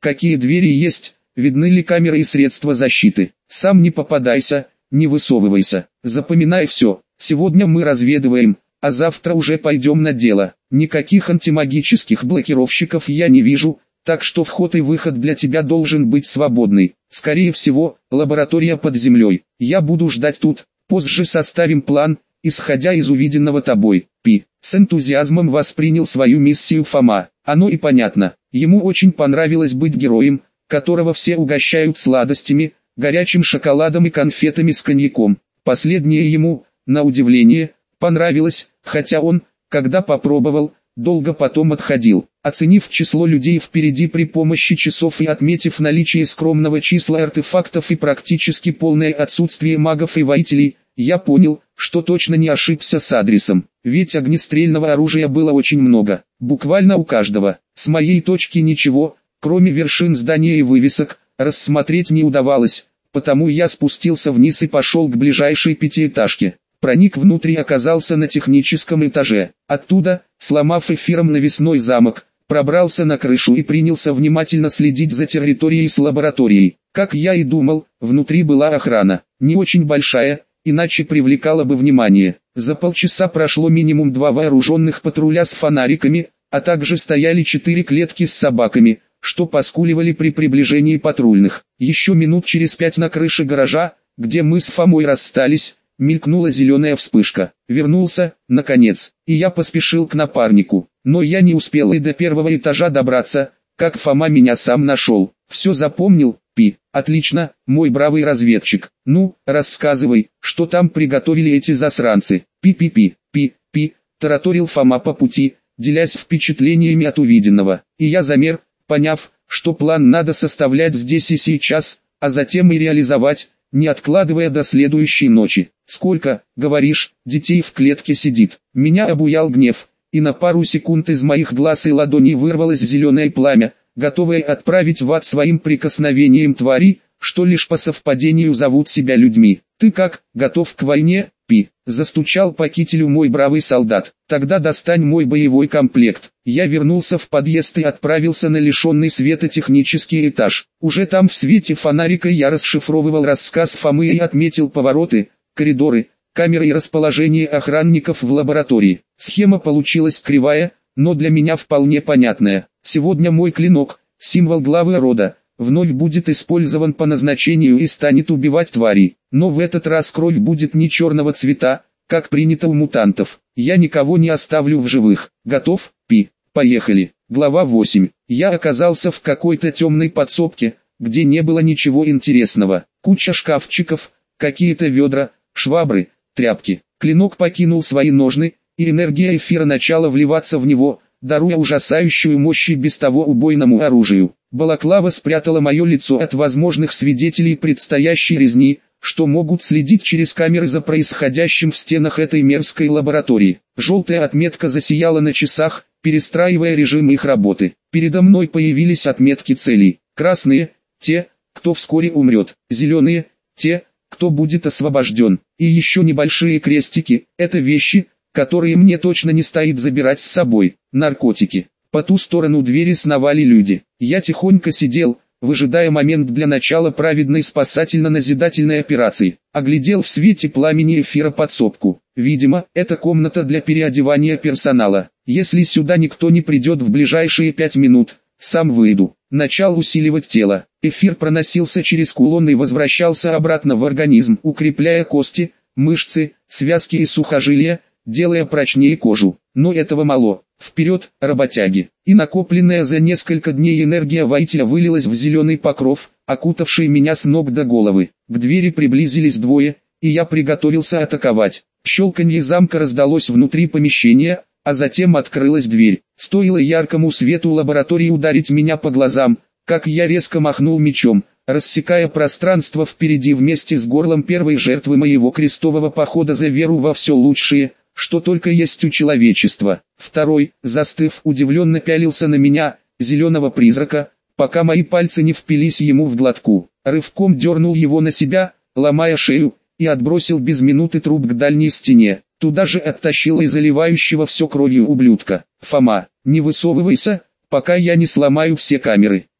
какие двери есть, видны ли камеры и средства защиты. Сам не попадайся, не высовывайся, запоминай все. Сегодня мы разведываем, а завтра уже пойдем на дело. Никаких антимагических блокировщиков я не вижу, так что вход и выход для тебя должен быть свободный. Скорее всего, лаборатория под землей. Я буду ждать тут, позже составим план, исходя из увиденного тобой. Пи. С энтузиазмом воспринял свою миссию Фома. Оно и понятно. Ему очень понравилось быть героем, которого все угощают сладостями, горячим шоколадом и конфетами с коньяком. Последнее ему, на удивление, понравилось, хотя он, когда попробовал, долго потом отходил. Оценив число людей впереди при помощи часов и отметив наличие скромного числа артефактов и практически полное отсутствие магов и воителей, я понял, что точно не ошибся с адресом. Ведь огнестрельного оружия было очень много, буквально у каждого. С моей точки ничего, кроме вершин здания и вывесок, рассмотреть не удавалось, потому я спустился вниз и пошел к ближайшей пятиэтажке. Проник внутрь и оказался на техническом этаже. Оттуда, сломав эфиром навесной замок, пробрался на крышу и принялся внимательно следить за территорией с лабораторией. Как я и думал, внутри была охрана, не очень большая, иначе привлекала бы внимание. За полчаса прошло минимум 2 вооруженных патруля с фонариками, а также стояли 4 клетки с собаками, что поскуливали при приближении патрульных. Еще минут через 5 на крыше гаража, где мы с Фомой расстались, мелькнула зеленая вспышка. Вернулся, наконец, и я поспешил к напарнику. Но я не успел и до первого этажа добраться, как Фома меня сам нашел. Все запомнил? Пи. Отлично, мой бравый разведчик. Ну, рассказывай, что там приготовили эти засранцы. Пи-пи-пи, пи-пи, тараторил Фома по пути, делясь впечатлениями от увиденного. И я замер, поняв, что план надо составлять здесь и сейчас, а затем и реализовать, не откладывая до следующей ночи. Сколько, говоришь, детей в клетке сидит? Меня обуял гнев, и на пару секунд из моих глаз и ладоней вырвалось зеленое пламя, готовое отправить в ад своим прикосновением твари, что лишь по совпадению зовут себя людьми. Ты как, готов к войне? Пи. Застучал по кителю мой бравый солдат. Тогда достань мой боевой комплект. Я вернулся в подъезд и отправился на лишенный света технический этаж. Уже там в свете фонарика я расшифровывал рассказ Фомы и отметил повороты, коридоры, камеры и расположение охранников в лаборатории. Схема получилась кривая, но для меня вполне понятная. Сегодня мой клинок, символ главы рода, вновь будет использован по назначению и станет убивать тварей. Но в этот раз кровь будет не черного цвета, как принято у мутантов. Я никого не оставлю в живых. Готов? Пи. Поехали. Глава 8. Я оказался в какой-то темной подсобке, где не было ничего интересного. Куча шкафчиков, какие-то ведра, швабры, тряпки. Клинок покинул свои ножны, и энергия эфира начала вливаться в него, даруя ужасающую мощь и без того убойному оружию. Балаклава спрятала мое лицо от возможных свидетелей предстоящей резни, что могут следить через камеры за происходящим в стенах этой мерзкой лаборатории. Желтая отметка засияла на часах, перестраивая режим их работы. Передо мной появились отметки целей. Красные – те, кто вскоре умрет. Зеленые – те, кто будет освобожден. И еще небольшие крестики – это вещи, которые мне точно не стоит забирать с собой. Наркотики. По ту сторону двери сновали люди. Я тихонько сидел, выжидая момент для начала праведной спасательно-назидательной операции. Оглядел в свете пламени эфира подсобку. Видимо, это комната для переодевания персонала. Если сюда никто не придет в ближайшие 5 минут, сам выйду. Начал усиливать тело. Эфир проносился через кулон и возвращался обратно в организм, укрепляя кости, мышцы, связки и сухожилия, делая прочнее кожу. Но этого мало. Вперед, работяги. И накопленная за несколько дней энергия воителя вылилась в зеленый покров, окутавший меня с ног до головы. К двери приблизились двое, и я приготовился атаковать. Щелканье замка раздалось внутри помещения, а затем открылась дверь. Стоило яркому свету лаборатории ударить меня по глазам, как я резко махнул мечом, рассекая пространство впереди вместе с горлом первой жертвы моего крестового похода за веру во все лучшее, что только есть у человечества. Второй, застыв, удивленно пялился на меня, зеленого призрака, пока мои пальцы не впились ему в глотку. Рывком дернул его на себя, ломая шею, и отбросил без минуты труп к дальней стене. Туда же оттащил и заливающего все кровью ублюдка. Фома, не высовывайся, пока я не сломаю все камеры.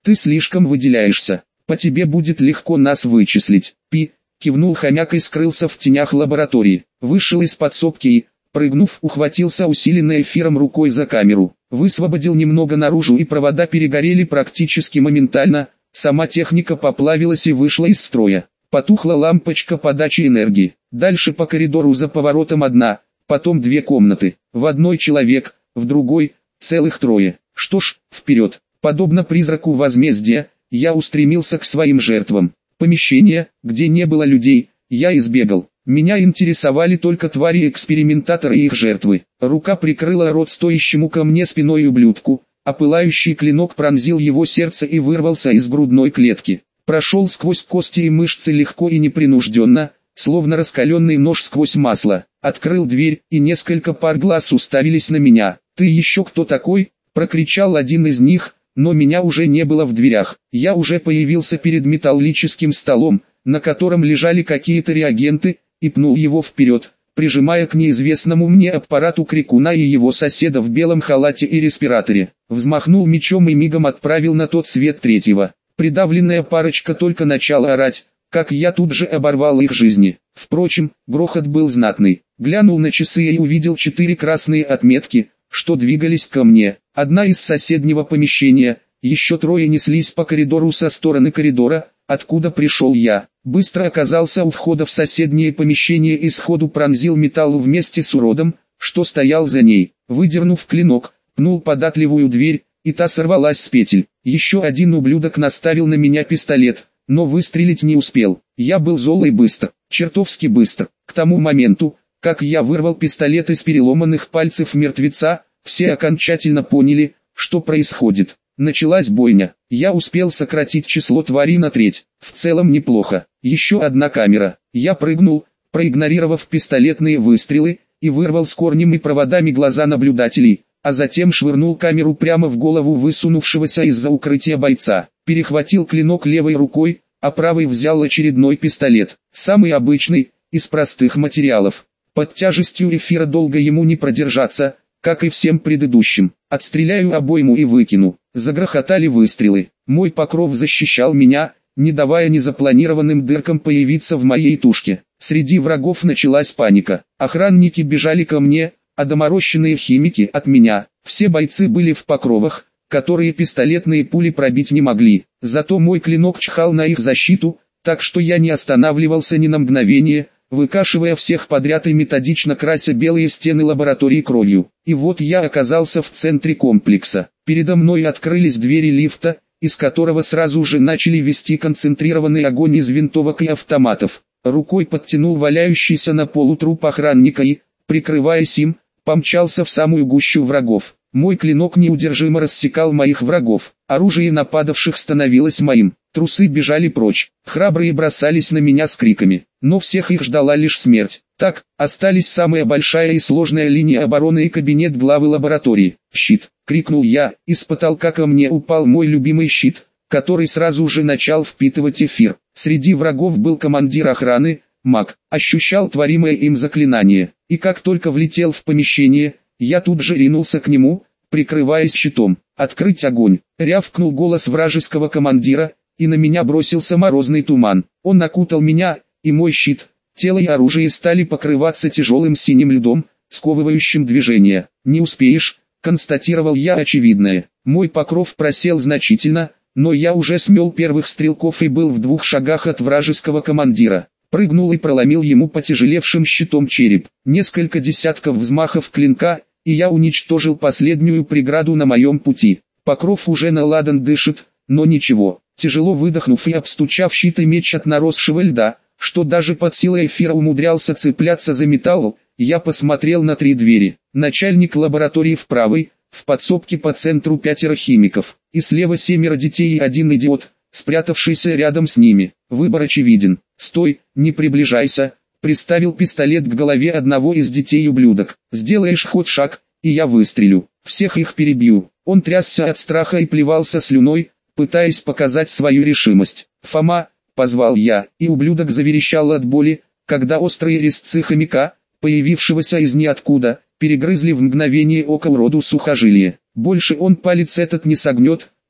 Ты слишком выделяешься. По тебе будет легко нас вычислить. Пи, кивнул хомяк и скрылся в тенях лаборатории. Вышел из подсобки и, прыгнув, ухватился усиленной эфиром рукой за камеру. Высвободил немного наружу, и провода перегорели практически моментально. Сама техника поплавилась и вышла из строя. Потухла лампочка подачи энергии. Дальше по коридору за поворотом одна, потом две комнаты. В одной человек, в другой целых трое. Что ж, вперед. Подобно призраку возмездия, я устремился к своим жертвам. Помещение, где не было людей, я избегал. Меня интересовали только твари-экспериментаторы и их жертвы. Рука прикрыла рот стоящему ко мне спиной ублюдку, а пылающий клинок пронзил его сердце и вырвался из грудной клетки. Прошел сквозь кости и мышцы легко и непринужденно, словно раскаленный нож сквозь масло. Открыл дверь, и несколько пар глаз уставились на меня. «Ты еще кто такой?» – прокричал один из них, но меня уже не было в дверях. Я уже появился перед металлическим столом, на котором лежали какие-то реагенты, и пнул его вперед, прижимая к неизвестному мне аппарату крикуна и его соседа в белом халате и респираторе. Взмахнул мечом и мигом отправил на тот свет третьего. Придавленная парочка только начала орать, как я тут же оборвал их жизни. Впрочем, грохот был знатный. Глянул на часы и увидел 4 красные отметки, что двигались ко мне. Одна из соседнего помещения, еще трое неслись по коридору со стороны коридора, откуда пришел я. Быстро оказался у входа в соседнее помещение и сходу пронзил металл вместе с уродом, что стоял за ней. Выдернув клинок, пнул податливую дверь, и та сорвалась с петель. Еще один ублюдок наставил на меня пистолет, но выстрелить не успел. Я был зол и быстр, чертовски быстр. К тому моменту, как я вырвал пистолет из переломанных пальцев мертвеца, все окончательно поняли, что происходит. Началась бойня. Я успел сократить число тварей на треть. В целом неплохо. Еще одна камера. Я прыгнул, проигнорировав пистолетные выстрелы, и вырвал с корнем и проводами глаза наблюдателей, а затем швырнул камеру прямо в голову высунувшегося из-за укрытия бойца. Перехватил клинок левой рукой, а правой взял очередной пистолет. Самый обычный, из простых материалов. Под тяжестью эфира долго ему не продержаться, как и всем предыдущим. Отстреляю обойму и выкину. Загрохотали выстрелы. Мой покров защищал меня, не давая незапланированным дыркам появиться в моей тушке. Среди врагов началась паника. Охранники бежали ко мне, а доморощенные химики от меня. Все бойцы были в покровах, которые пистолетные пули пробить не могли. Зато мой клинок чхал на их защиту, так что я не останавливался ни на мгновение, выкашивая всех подряд и методично крася белые стены лаборатории кровью. И вот я оказался в центре комплекса. Передо мной открылись двери лифта, из которого сразу же начали вести концентрированный огонь из винтовок и автоматов. Рукой подтянул валяющийся на полу труп охранника и, прикрываясь им, помчался в самую гущу врагов. Мой клинок неудержимо рассекал моих врагов. Оружие нападавших становилось моим. Трусы бежали прочь. Храбрые бросались на меня с криками. Но всех их ждала лишь смерть. Так, остались самая большая и сложная линия обороны и кабинет главы лаборатории. «Щит!» — крикнул я, и с потолка ко мне упал мой любимый щит, который сразу же начал впитывать эфир. Среди врагов был командир охраны, маг, ощущал творимое им заклинание. И как только влетел в помещение, я тут же ринулся к нему, прикрываясь щитом. «Открыть огонь!» — рявкнул голос вражеского командира, и на меня бросился морозный туман. Он окутал меня, и мой щит, тело и оружие стали покрываться тяжелым синим льдом, сковывающим движение. «Не успеешь», — констатировал я очевидное. Мой покров просел значительно, но я уже смел первых стрелков и был в 2 шагах от вражеского командира. Прыгнул и проломил ему потяжелевшим щитом череп. Несколько десятков взмахов клинка, и я уничтожил последнюю преграду на моем пути. Покров уже наладан дышит, но ничего. Тяжело выдохнув и обстучав щит и меч от наросшего льда, что даже под силой эфира умудрялся цепляться за металл, я посмотрел на 3 двери. Начальник лаборатории в правой, в подсобке по центру 5 химиков, и слева 7 детей и 1 идиот, спрятавшийся рядом с ними. Выбор очевиден. «Стой, не приближайся», приставил пистолет к голове одного из детей ублюдок. «Сделаешь хоть шаг, и я выстрелю. Всех их перебью». Он трясся от страха и плевался слюной, пытаясь показать свою решимость. «Фома», — позвал я, и ублюдок заверещал от боли, когда острые резцы хомяка, появившегося из ниоткуда, перегрызли в мгновение ока уроду сухожилие. Больше он палец этот не согнет,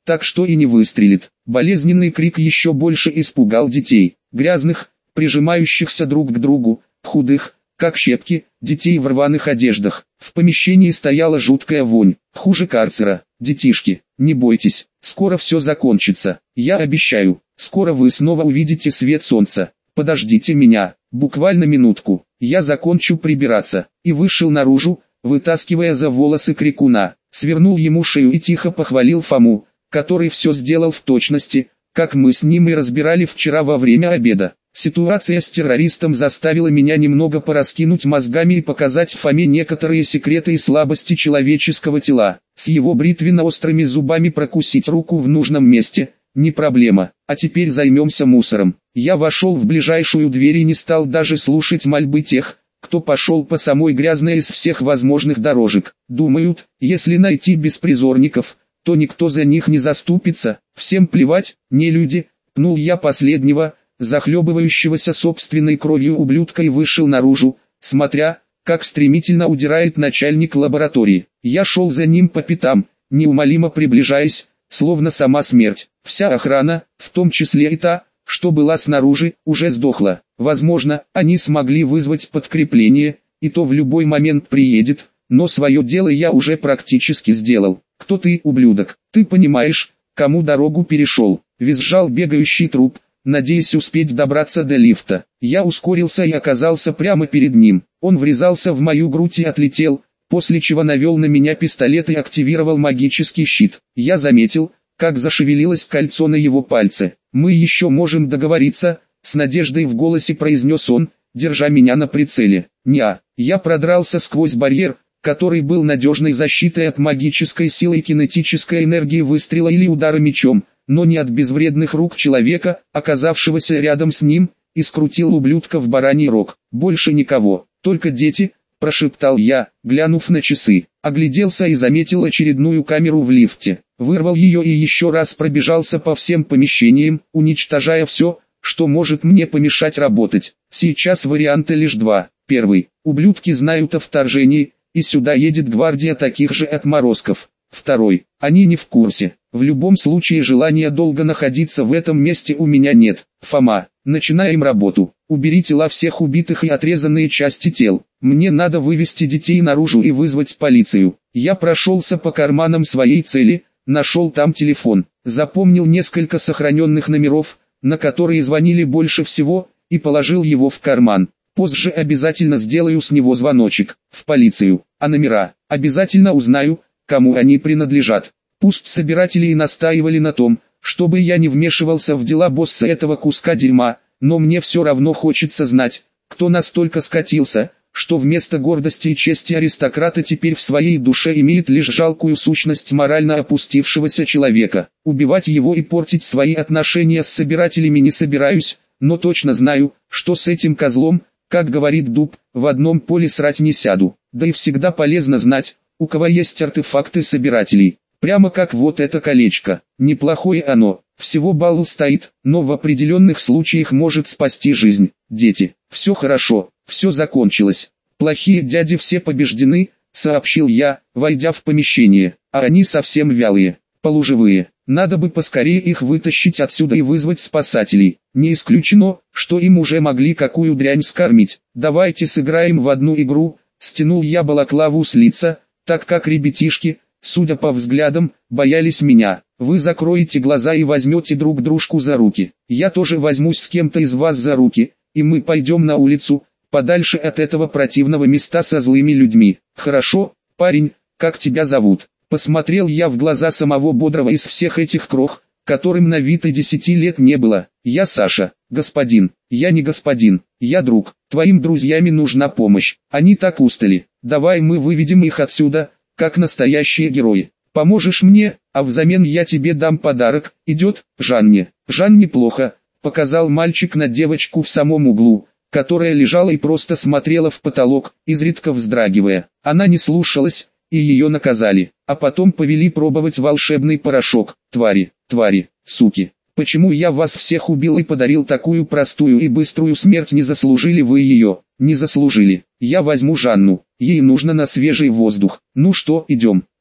так что и не выстрелит. Болезненный крик еще больше испугал детей, грязных, прижимающихся друг к другу, худых, как щепки, детей в рваных одеждах. В помещении стояла жуткая вонь, хуже карцера. Детишки, не бойтесь, скоро все закончится, я обещаю, скоро вы снова увидите свет солнца. Подождите меня, буквально минутку, я закончу прибираться. И вышел наружу, вытаскивая за волосы крикуна, свернул ему шею и тихо похвалил Фому, который все сделал в точности, как мы с ним и разбирали вчера во время обеда. Ситуация с террористом заставила меня немного пораскинуть мозгами и показать Фоме некоторые секреты и слабости человеческого тела. С его бритвенно-острыми зубами прокусить руку в нужном месте – не проблема. А теперь займемся мусором. Я вошел в ближайшую дверь и не стал даже слушать мольбы тех, кто пошел по самой грязной из всех возможных дорожек. Думают, если найти беспризорников, то никто за них не заступится. Всем плевать, не люди. Пнул я последнего, захлебывающегося собственной кровью ублюдка, и вышел наружу, смотря, как стремительно удирает начальник лаборатории. Я шел за ним по пятам, неумолимо приближаясь, словно сама смерть. Вся охрана, в том числе и та, что была снаружи, уже сдохла. Возможно, они смогли вызвать подкрепление, и то в любой момент приедет, но свое дело я уже практически сделал. Кто ты, ублюдок? Ты понимаешь, кому дорогу перешел? Визжал бегающий труп, надеясь успеть добраться до лифта. Я ускорился и оказался прямо перед ним. Он врезался в мою грудь и отлетел, после чего навел на меня пистолет и активировал магический щит. Я заметил, как зашевелилось кольцо на его пальце. «Мы еще можем договориться», — с надеждой в голосе произнес он, держа меня на прицеле. «Неа». Я продрался сквозь барьер, который был надежной защитой от магической силы и кинетической энергии выстрела или удара мечом, но не от безвредных рук человека, оказавшегося рядом с ним, и скрутил ублюдка в бараний рог. «Больше никого, только дети», — прошептал я, глянув на часы. Огляделся и заметил очередную камеру в лифте. Вырвал ее и еще раз пробежался по всем помещениям, уничтожая все, что может мне помешать работать. Сейчас варианты лишь два. Первый. Ублюдки знают о вторжении, и сюда едет гвардия таких же отморозков. Второй. Они не в курсе. В любом случае желания долго находиться в этом месте у меня нет. Фома, начинаем работу. Убери тела всех убитых и отрезанные части тел. Мне надо вывести детей наружу и вызвать полицию. Я прошелся по карманам своей цели, нашел там телефон, запомнил несколько сохраненных номеров, на которые звонили больше всего, и положил его в карман. Позже обязательно сделаю с него звоночек в полицию, а номера обязательно узнаю, кому они принадлежат. Пусть собиратели и настаивали на том, чтобы я не вмешивался в дела босса этого куска дерьма, но мне все равно хочется знать, кто настолько скатился, что вместо гордости и чести аристократа теперь в своей душе имеет лишь жалкую сущность морально опустившегося человека. Убивать его и портить свои отношения с собирателями не собираюсь, но точно знаю, что с этим козлом, как говорит Дуб, в одном поле срать не сяду. Да и всегда полезно знать, у кого есть артефакты собирателей. Прямо как вот это колечко. Неплохое оно, всего балл стоит, но в определенных случаях может спасти жизнь. Дети, все хорошо, все закончилось. Плохие дяди все побеждены, сообщил я, войдя в помещение. А они совсем вялые, полуживые. Надо бы поскорее их вытащить отсюда и вызвать спасателей. Не исключено, что им уже могли какую дрянь скормить. Давайте сыграем в одну игру. Стянул я балаклаву с лица, так как ребятишки, судя по взглядам, боялись меня. Вы закроете глаза и возьмете друг дружку за руки. Я тоже возьмусь с кем-то из вас за руки, и мы пойдем на улицу, подальше от этого противного места со злыми людьми. Хорошо, парень, как тебя зовут? Посмотрел я в глаза самого бодрого из всех этих крох, которым на вид и 10 лет не было. Я Саша, господин. Я не господин, я друг. Твоим друзьям нужна помощь. Они так устали. Давай мы выведем их отсюда, как настоящие герои. Поможешь мне, а взамен я тебе дам подарок. Идет, Жанне? Жан неплохо, показал мальчик на девочку в самом углу, которая лежала и просто смотрела в потолок, изредка вздрагивая. Она не слушалась, и ее наказали, а потом повели пробовать волшебный порошок. Твари, твари, суки, почему я вас всех убил и подарил такую простую и быструю смерть? Не заслужили вы ее? Не заслужили. Я возьму Жанну, ей нужно на свежий воздух. Ну что, идем.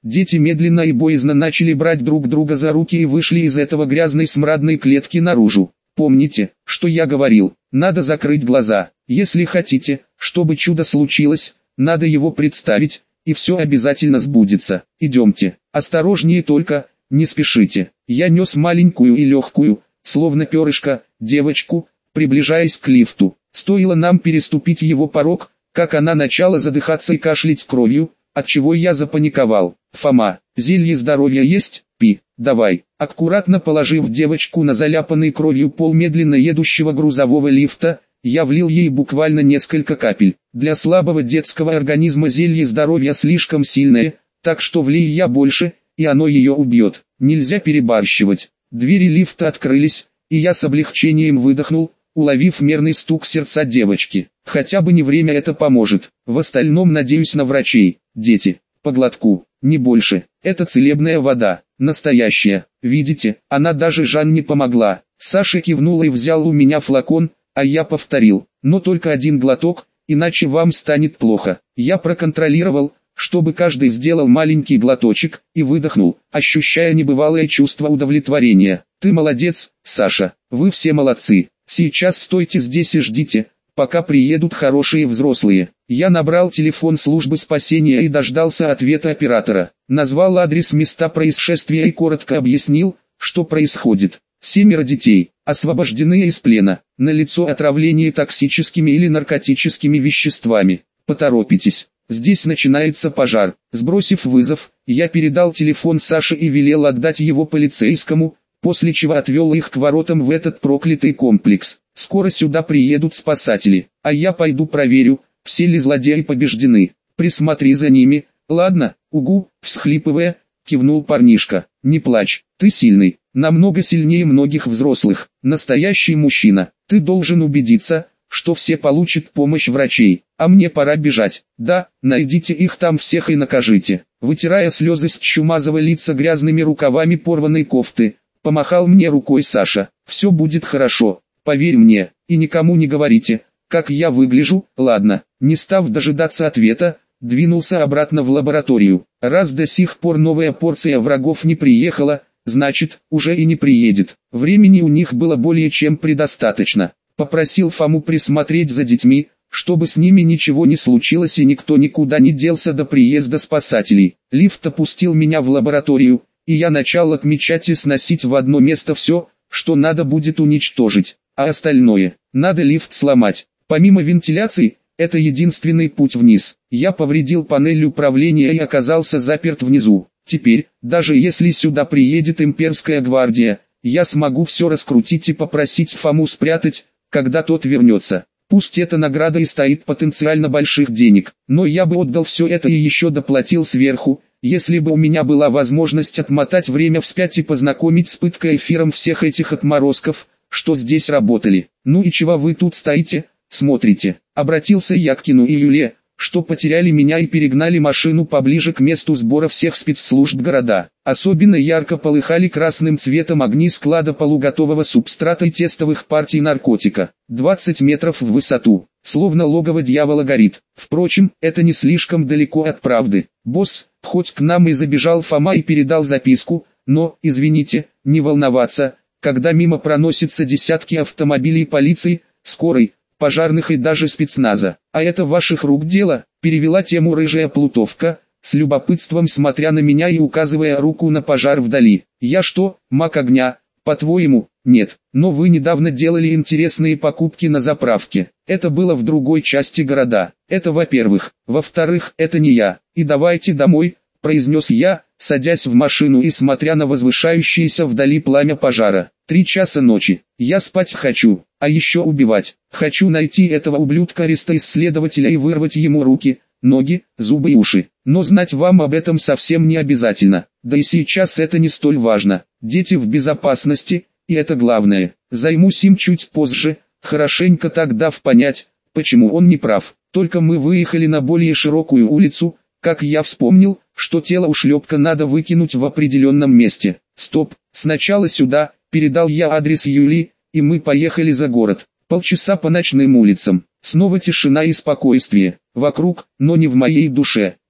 Дети медленно и боязно начали брать друг друга за руки и вышли из этого грязной смрадной клетки наружу. Помните, что я говорил, надо закрыть глаза. Если хотите, чтобы чудо случилось, надо его представить, и все обязательно сбудется. Идемте, осторожнее только, не спешите. Я нес маленькую и легкую, словно перышко, девочку, приближаясь к лифту. Стоило нам переступить его порог, как она начала задыхаться и кашлять кровью, отчего я запаниковал. «Фома, зелье здоровья есть? Пи, давай». Аккуратно положив девочку на заляпанный кровью пол медленно едущего грузового лифта, я влил ей буквально несколько капель. Для слабого детского организма зелье здоровья слишком сильное, так что влей я больше, и оно ее убьет. Нельзя перебарщивать. Двери лифта открылись, и я с облегчением выдохнул, уловив мерный стук сердца девочки. Хотя бы не время это поможет. В остальном надеюсь на врачей. Дети, по глотку, не больше. Это целебная вода, настоящая. Видите, она даже Жанне помогла. Саша кивнул и взял у меня флакон, а я повторил, но только один глоток, иначе вам станет плохо. Я проконтролировал, чтобы каждый сделал маленький глоточек, и выдохнул, ощущая небывалое чувство удовлетворения. Ты молодец, Саша, вы все молодцы. Сейчас стойте здесь и ждите, пока приедут хорошие взрослые. Я набрал телефон службы спасения и дождался ответа оператора. Назвал адрес места происшествия и коротко объяснил, что происходит. 7 детей, освобождены из плена, налицо отравление токсическими или наркотическими веществами. Поторопитесь, здесь начинается пожар. Сбросив вызов, я передал телефон Саше и велел отдать его полицейскому, после чего отвел их к воротам в этот проклятый комплекс. Скоро сюда приедут спасатели, а я пойду проверю, все ли злодеи побеждены. Присмотри за ними, ладно? Угу, всхлипывая, кивнул парнишка. Не плачь, ты сильный, намного сильнее многих взрослых, настоящий мужчина. Ты должен убедиться, что все получат помощь врачей, а мне пора бежать. Да, найдите их там всех и накажите. Вытирая слезы с чумазого лица грязными рукавами порванной кофты, помахал мне рукой Саша. Все будет хорошо, поверь мне, и никому не говорите, как я выгляжу. Ладно, не став дожидаться ответа, двинулся обратно в лабораторию. Раз до сих пор новая порция врагов не приехала, значит, уже и не приедет. Времени у них было более чем предостаточно. Попросил Фому присмотреть за детьми, чтобы с ними ничего не случилось и никто никуда не делся до приезда спасателей. Лифт опустил меня в лабораторию, и я начал отмечать и сносить в одно место все, что надо будет уничтожить, а остальное, надо лифт сломать. Помимо вентиляции, это единственный путь вниз. Я повредил панель управления и оказался заперт внизу. Теперь, даже если сюда приедет имперская гвардия, я смогу все раскрутить и попросить Фому спрятать, когда тот вернется. Пусть эта награда и стоит потенциально больших денег, но я бы отдал все это и еще доплатил сверху, если бы у меня была возможность отмотать время вспять и познакомить с пыткой эфиром всех этих отморозков, что здесь работали. Ну и чего вы тут стоите, смотрите? Обратился я к Кину и Юле, что потеряли меня и перегнали машину поближе к месту сбора всех спецслужб города. Особенно ярко полыхали красным цветом огни склада полуготового субстрата и тестовых партий наркотика. 20 метров в высоту, словно логово дьявола горит. Впрочем, это не слишком далеко от правды. Босс, хоть к нам и забежал Фома и передал записку, но, извините, не волноваться, когда мимо проносятся десятки автомобилей полиции, скорой, пожарных и даже спецназа. А это ваших рук дело, перевела тему рыжая плутовка, с любопытством смотря на меня и указывая руку на пожар вдали. Я что, маг огня, по-твоему? Нет, но вы недавно делали интересные покупки на заправке. Это было в другой части города. Это во-первых. Во-вторых, это не я. И давайте домой, произнес я, садясь в машину и смотря на возвышающееся вдали пламя пожара. 3 часа ночи. Я спать хочу, а еще убивать. Хочу найти этого ублюдка-ареста-исследователя и вырвать ему руки, ноги, зубы и уши. Но знать вам об этом совсем не обязательно. Да и сейчас это не столь важно. Дети в безопасности, и это главное. Займусь им чуть позже, хорошенько так дав понять, почему он не прав. Только мы выехали на более широкую улицу, как я вспомнил, что тело ушлепка надо выкинуть в определенном месте. Стоп, сначала сюда, передал я адрес Юли, и мы поехали за город. Полчаса по ночным улицам. Снова тишина и спокойствие. Вокруг, но не в моей душе.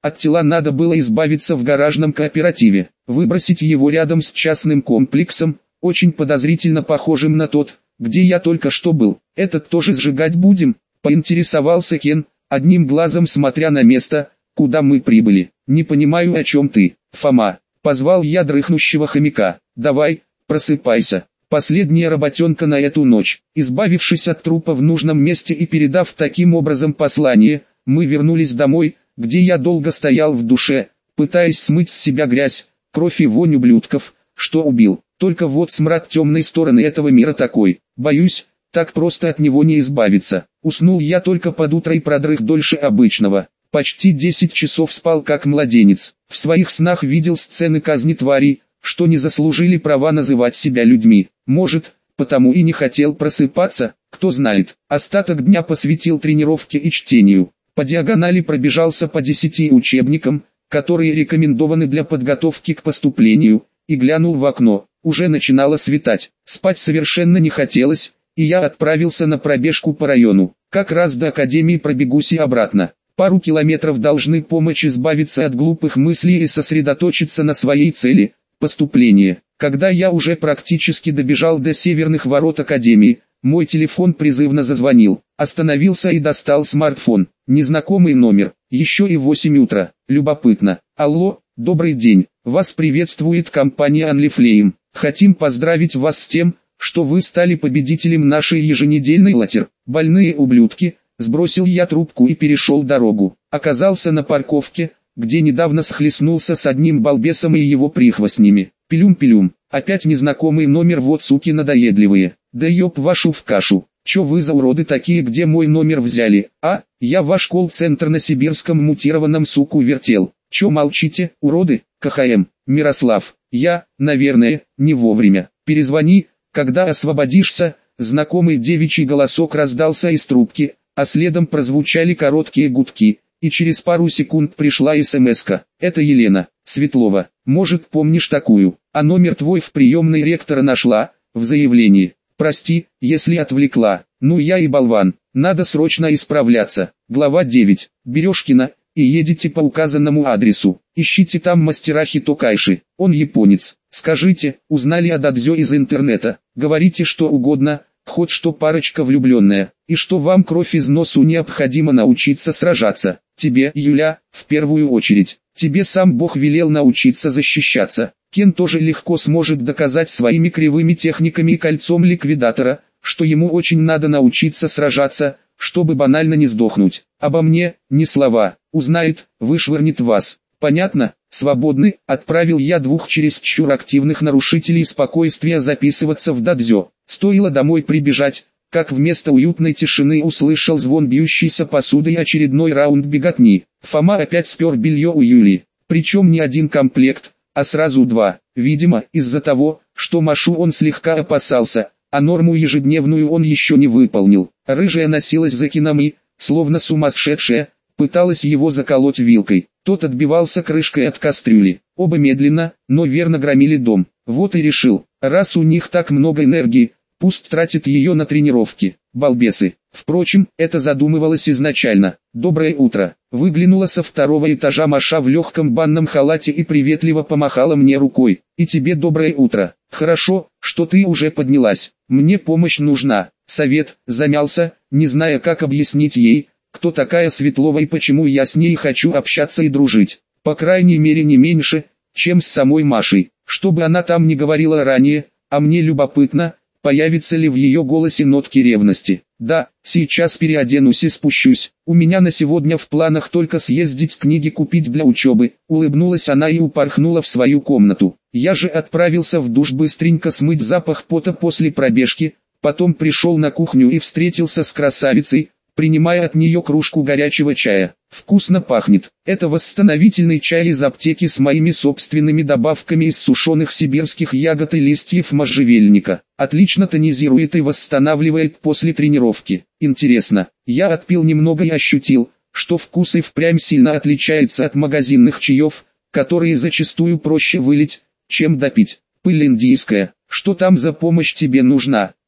От тела надо было избавиться в гаражном кооперативе, выбросить его рядом с частным комплексом, очень подозрительно похожим на тот, где я только что был. Этот тоже сжигать будем? Поинтересовался Кен, одним глазом смотря на место, куда мы прибыли. Не понимаю, о чем ты, Фома. Позвал я дрыхнущего хомяка. Давай, просыпайся. Последняя работенка на эту ночь. Избавившись от трупа в нужном месте и передав таким образом послание, мы вернулись домой, где я долго стоял в душе, пытаясь смыть с себя грязь, кровь и вонь ублюдков, что убил. Только вот смрад темной стороны этого мира такой. Боюсь, так просто от него не избавиться. Уснул я только под утро и продрых дольше обычного. Почти 10 часов спал как младенец. В своих снах видел сцены казни тварей, что не заслужили права называть себя людьми. Может, потому и не хотел просыпаться, кто знает. Остаток дня посвятил тренировке и чтению. По диагонали пробежался по 10 учебникам, которые рекомендованы для подготовки к поступлению, и глянул в окно. Уже начинало светать. Спать совершенно не хотелось, и я отправился на пробежку по району. Как раз до академии пробегусь и обратно. Пару километров должны помочь избавиться от глупых мыслей и сосредоточиться на своей цели – поступлении. Когда я уже практически добежал до северных ворот академии, мой телефон призывно зазвонил. Остановился и достал смартфон. Незнакомый номер. Еще и 8 утра. Любопытно. Алло, добрый день. Вас приветствует компания OnlyFlame. Хотим поздравить вас с тем, что вы стали победителем нашей еженедельной латер. Больные ублюдки. Сбросил я трубку и перешел дорогу. Оказался на парковке, где недавно схлестнулся с одним балбесом и его прихвостнями. Пилюм-пилюм. Опять незнакомый номер, вот суки надоедливые. Да ёб вашу в кашу. Чё вы за уроды такие, где мой номер взяли? А, я ваш колл-центр на сибирском мутированном суку вертел. Чё молчите, уроды? КХМ, Мирослав. Я, наверное, не вовремя. Перезвони, когда освободишься. Знакомый девичий голосок раздался из трубки, а следом прозвучали короткие гудки, и через пару секунд пришла смс-ка. Это Елена, Светлова. Может, помнишь такую? А номер твой в приемной ректора нашла, в заявлении. Прости, если отвлекла. Ну я и болван. Надо срочно исправляться. Глава 9. Бережкина, и едете по указанному адресу. Ищите там мастера Хитокайши. Он японец. Скажите, узнали о Дадзё из интернета. Говорите что угодно, хоть что парочка влюбленная. И что вам кровь из носу необходимо научиться сражаться. Тебе, Юля, в первую очередь. Тебе сам Бог велел научиться защищаться. Кен тоже легко сможет доказать своими кривыми техниками и кольцом ликвидатора, что ему очень надо научиться сражаться, чтобы банально не сдохнуть. Обо мне, ни слова. Узнает, вышвырнет вас. Понятно? Свободны. Отправил я двух чересчур активных нарушителей спокойствия записываться в дадзё. Стоило домой прибежать, как вместо уютной тишины услышал звон бьющейся посуды и очередной раунд беготни. Фома опять спер белье у Юли. Причем не один комплект, а сразу два. Видимо, из-за того, что Машу он слегка опасался, а норму ежедневную он еще не выполнил. Рыжая носилась за Кином и, словно сумасшедшая, пыталась его заколоть вилкой. Тот отбивался крышкой от кастрюли. Оба медленно, но верно громили дом. Вот и решил, раз у них так много энергии, пусть тратит ее на тренировки. Балбесы. Впрочем, это задумывалось изначально. «Доброе утро!» Выглянула со второго этажа Маша в легком банном халате и приветливо помахала мне рукой. «И тебе доброе утро. Хорошо, что ты уже поднялась. Мне помощь нужна». Совет, замялся, не зная как объяснить ей, кто такая Светлова и почему я с ней хочу общаться и дружить. По крайней мере не меньше, чем с самой Машей. Что бы она там ни говорила ранее, а мне любопытно, появится ли в ее голосе нотки ревности. Да, сейчас переоденусь и спущусь. У меня на сегодня в планах только съездить книги купить для учебы. Улыбнулась она и упорхнула в свою комнату. Я же отправился в душ быстренько смыть запах пота после пробежки, потом пришел на кухню и встретился с красавицей, принимая от нее кружку горячего чая. Вкусно пахнет. Это восстановительный чай из аптеки с моими собственными добавками из сушеных сибирских ягод и листьев можжевельника. Отлично тонизирует и восстанавливает после тренировки. Интересно, я отпил немного и ощутил, что вкус и впрямь сильно отличается от магазинных чаев, которые зачастую проще вылить, чем допить. Пыль индийская. Что там за помощь тебе нужна?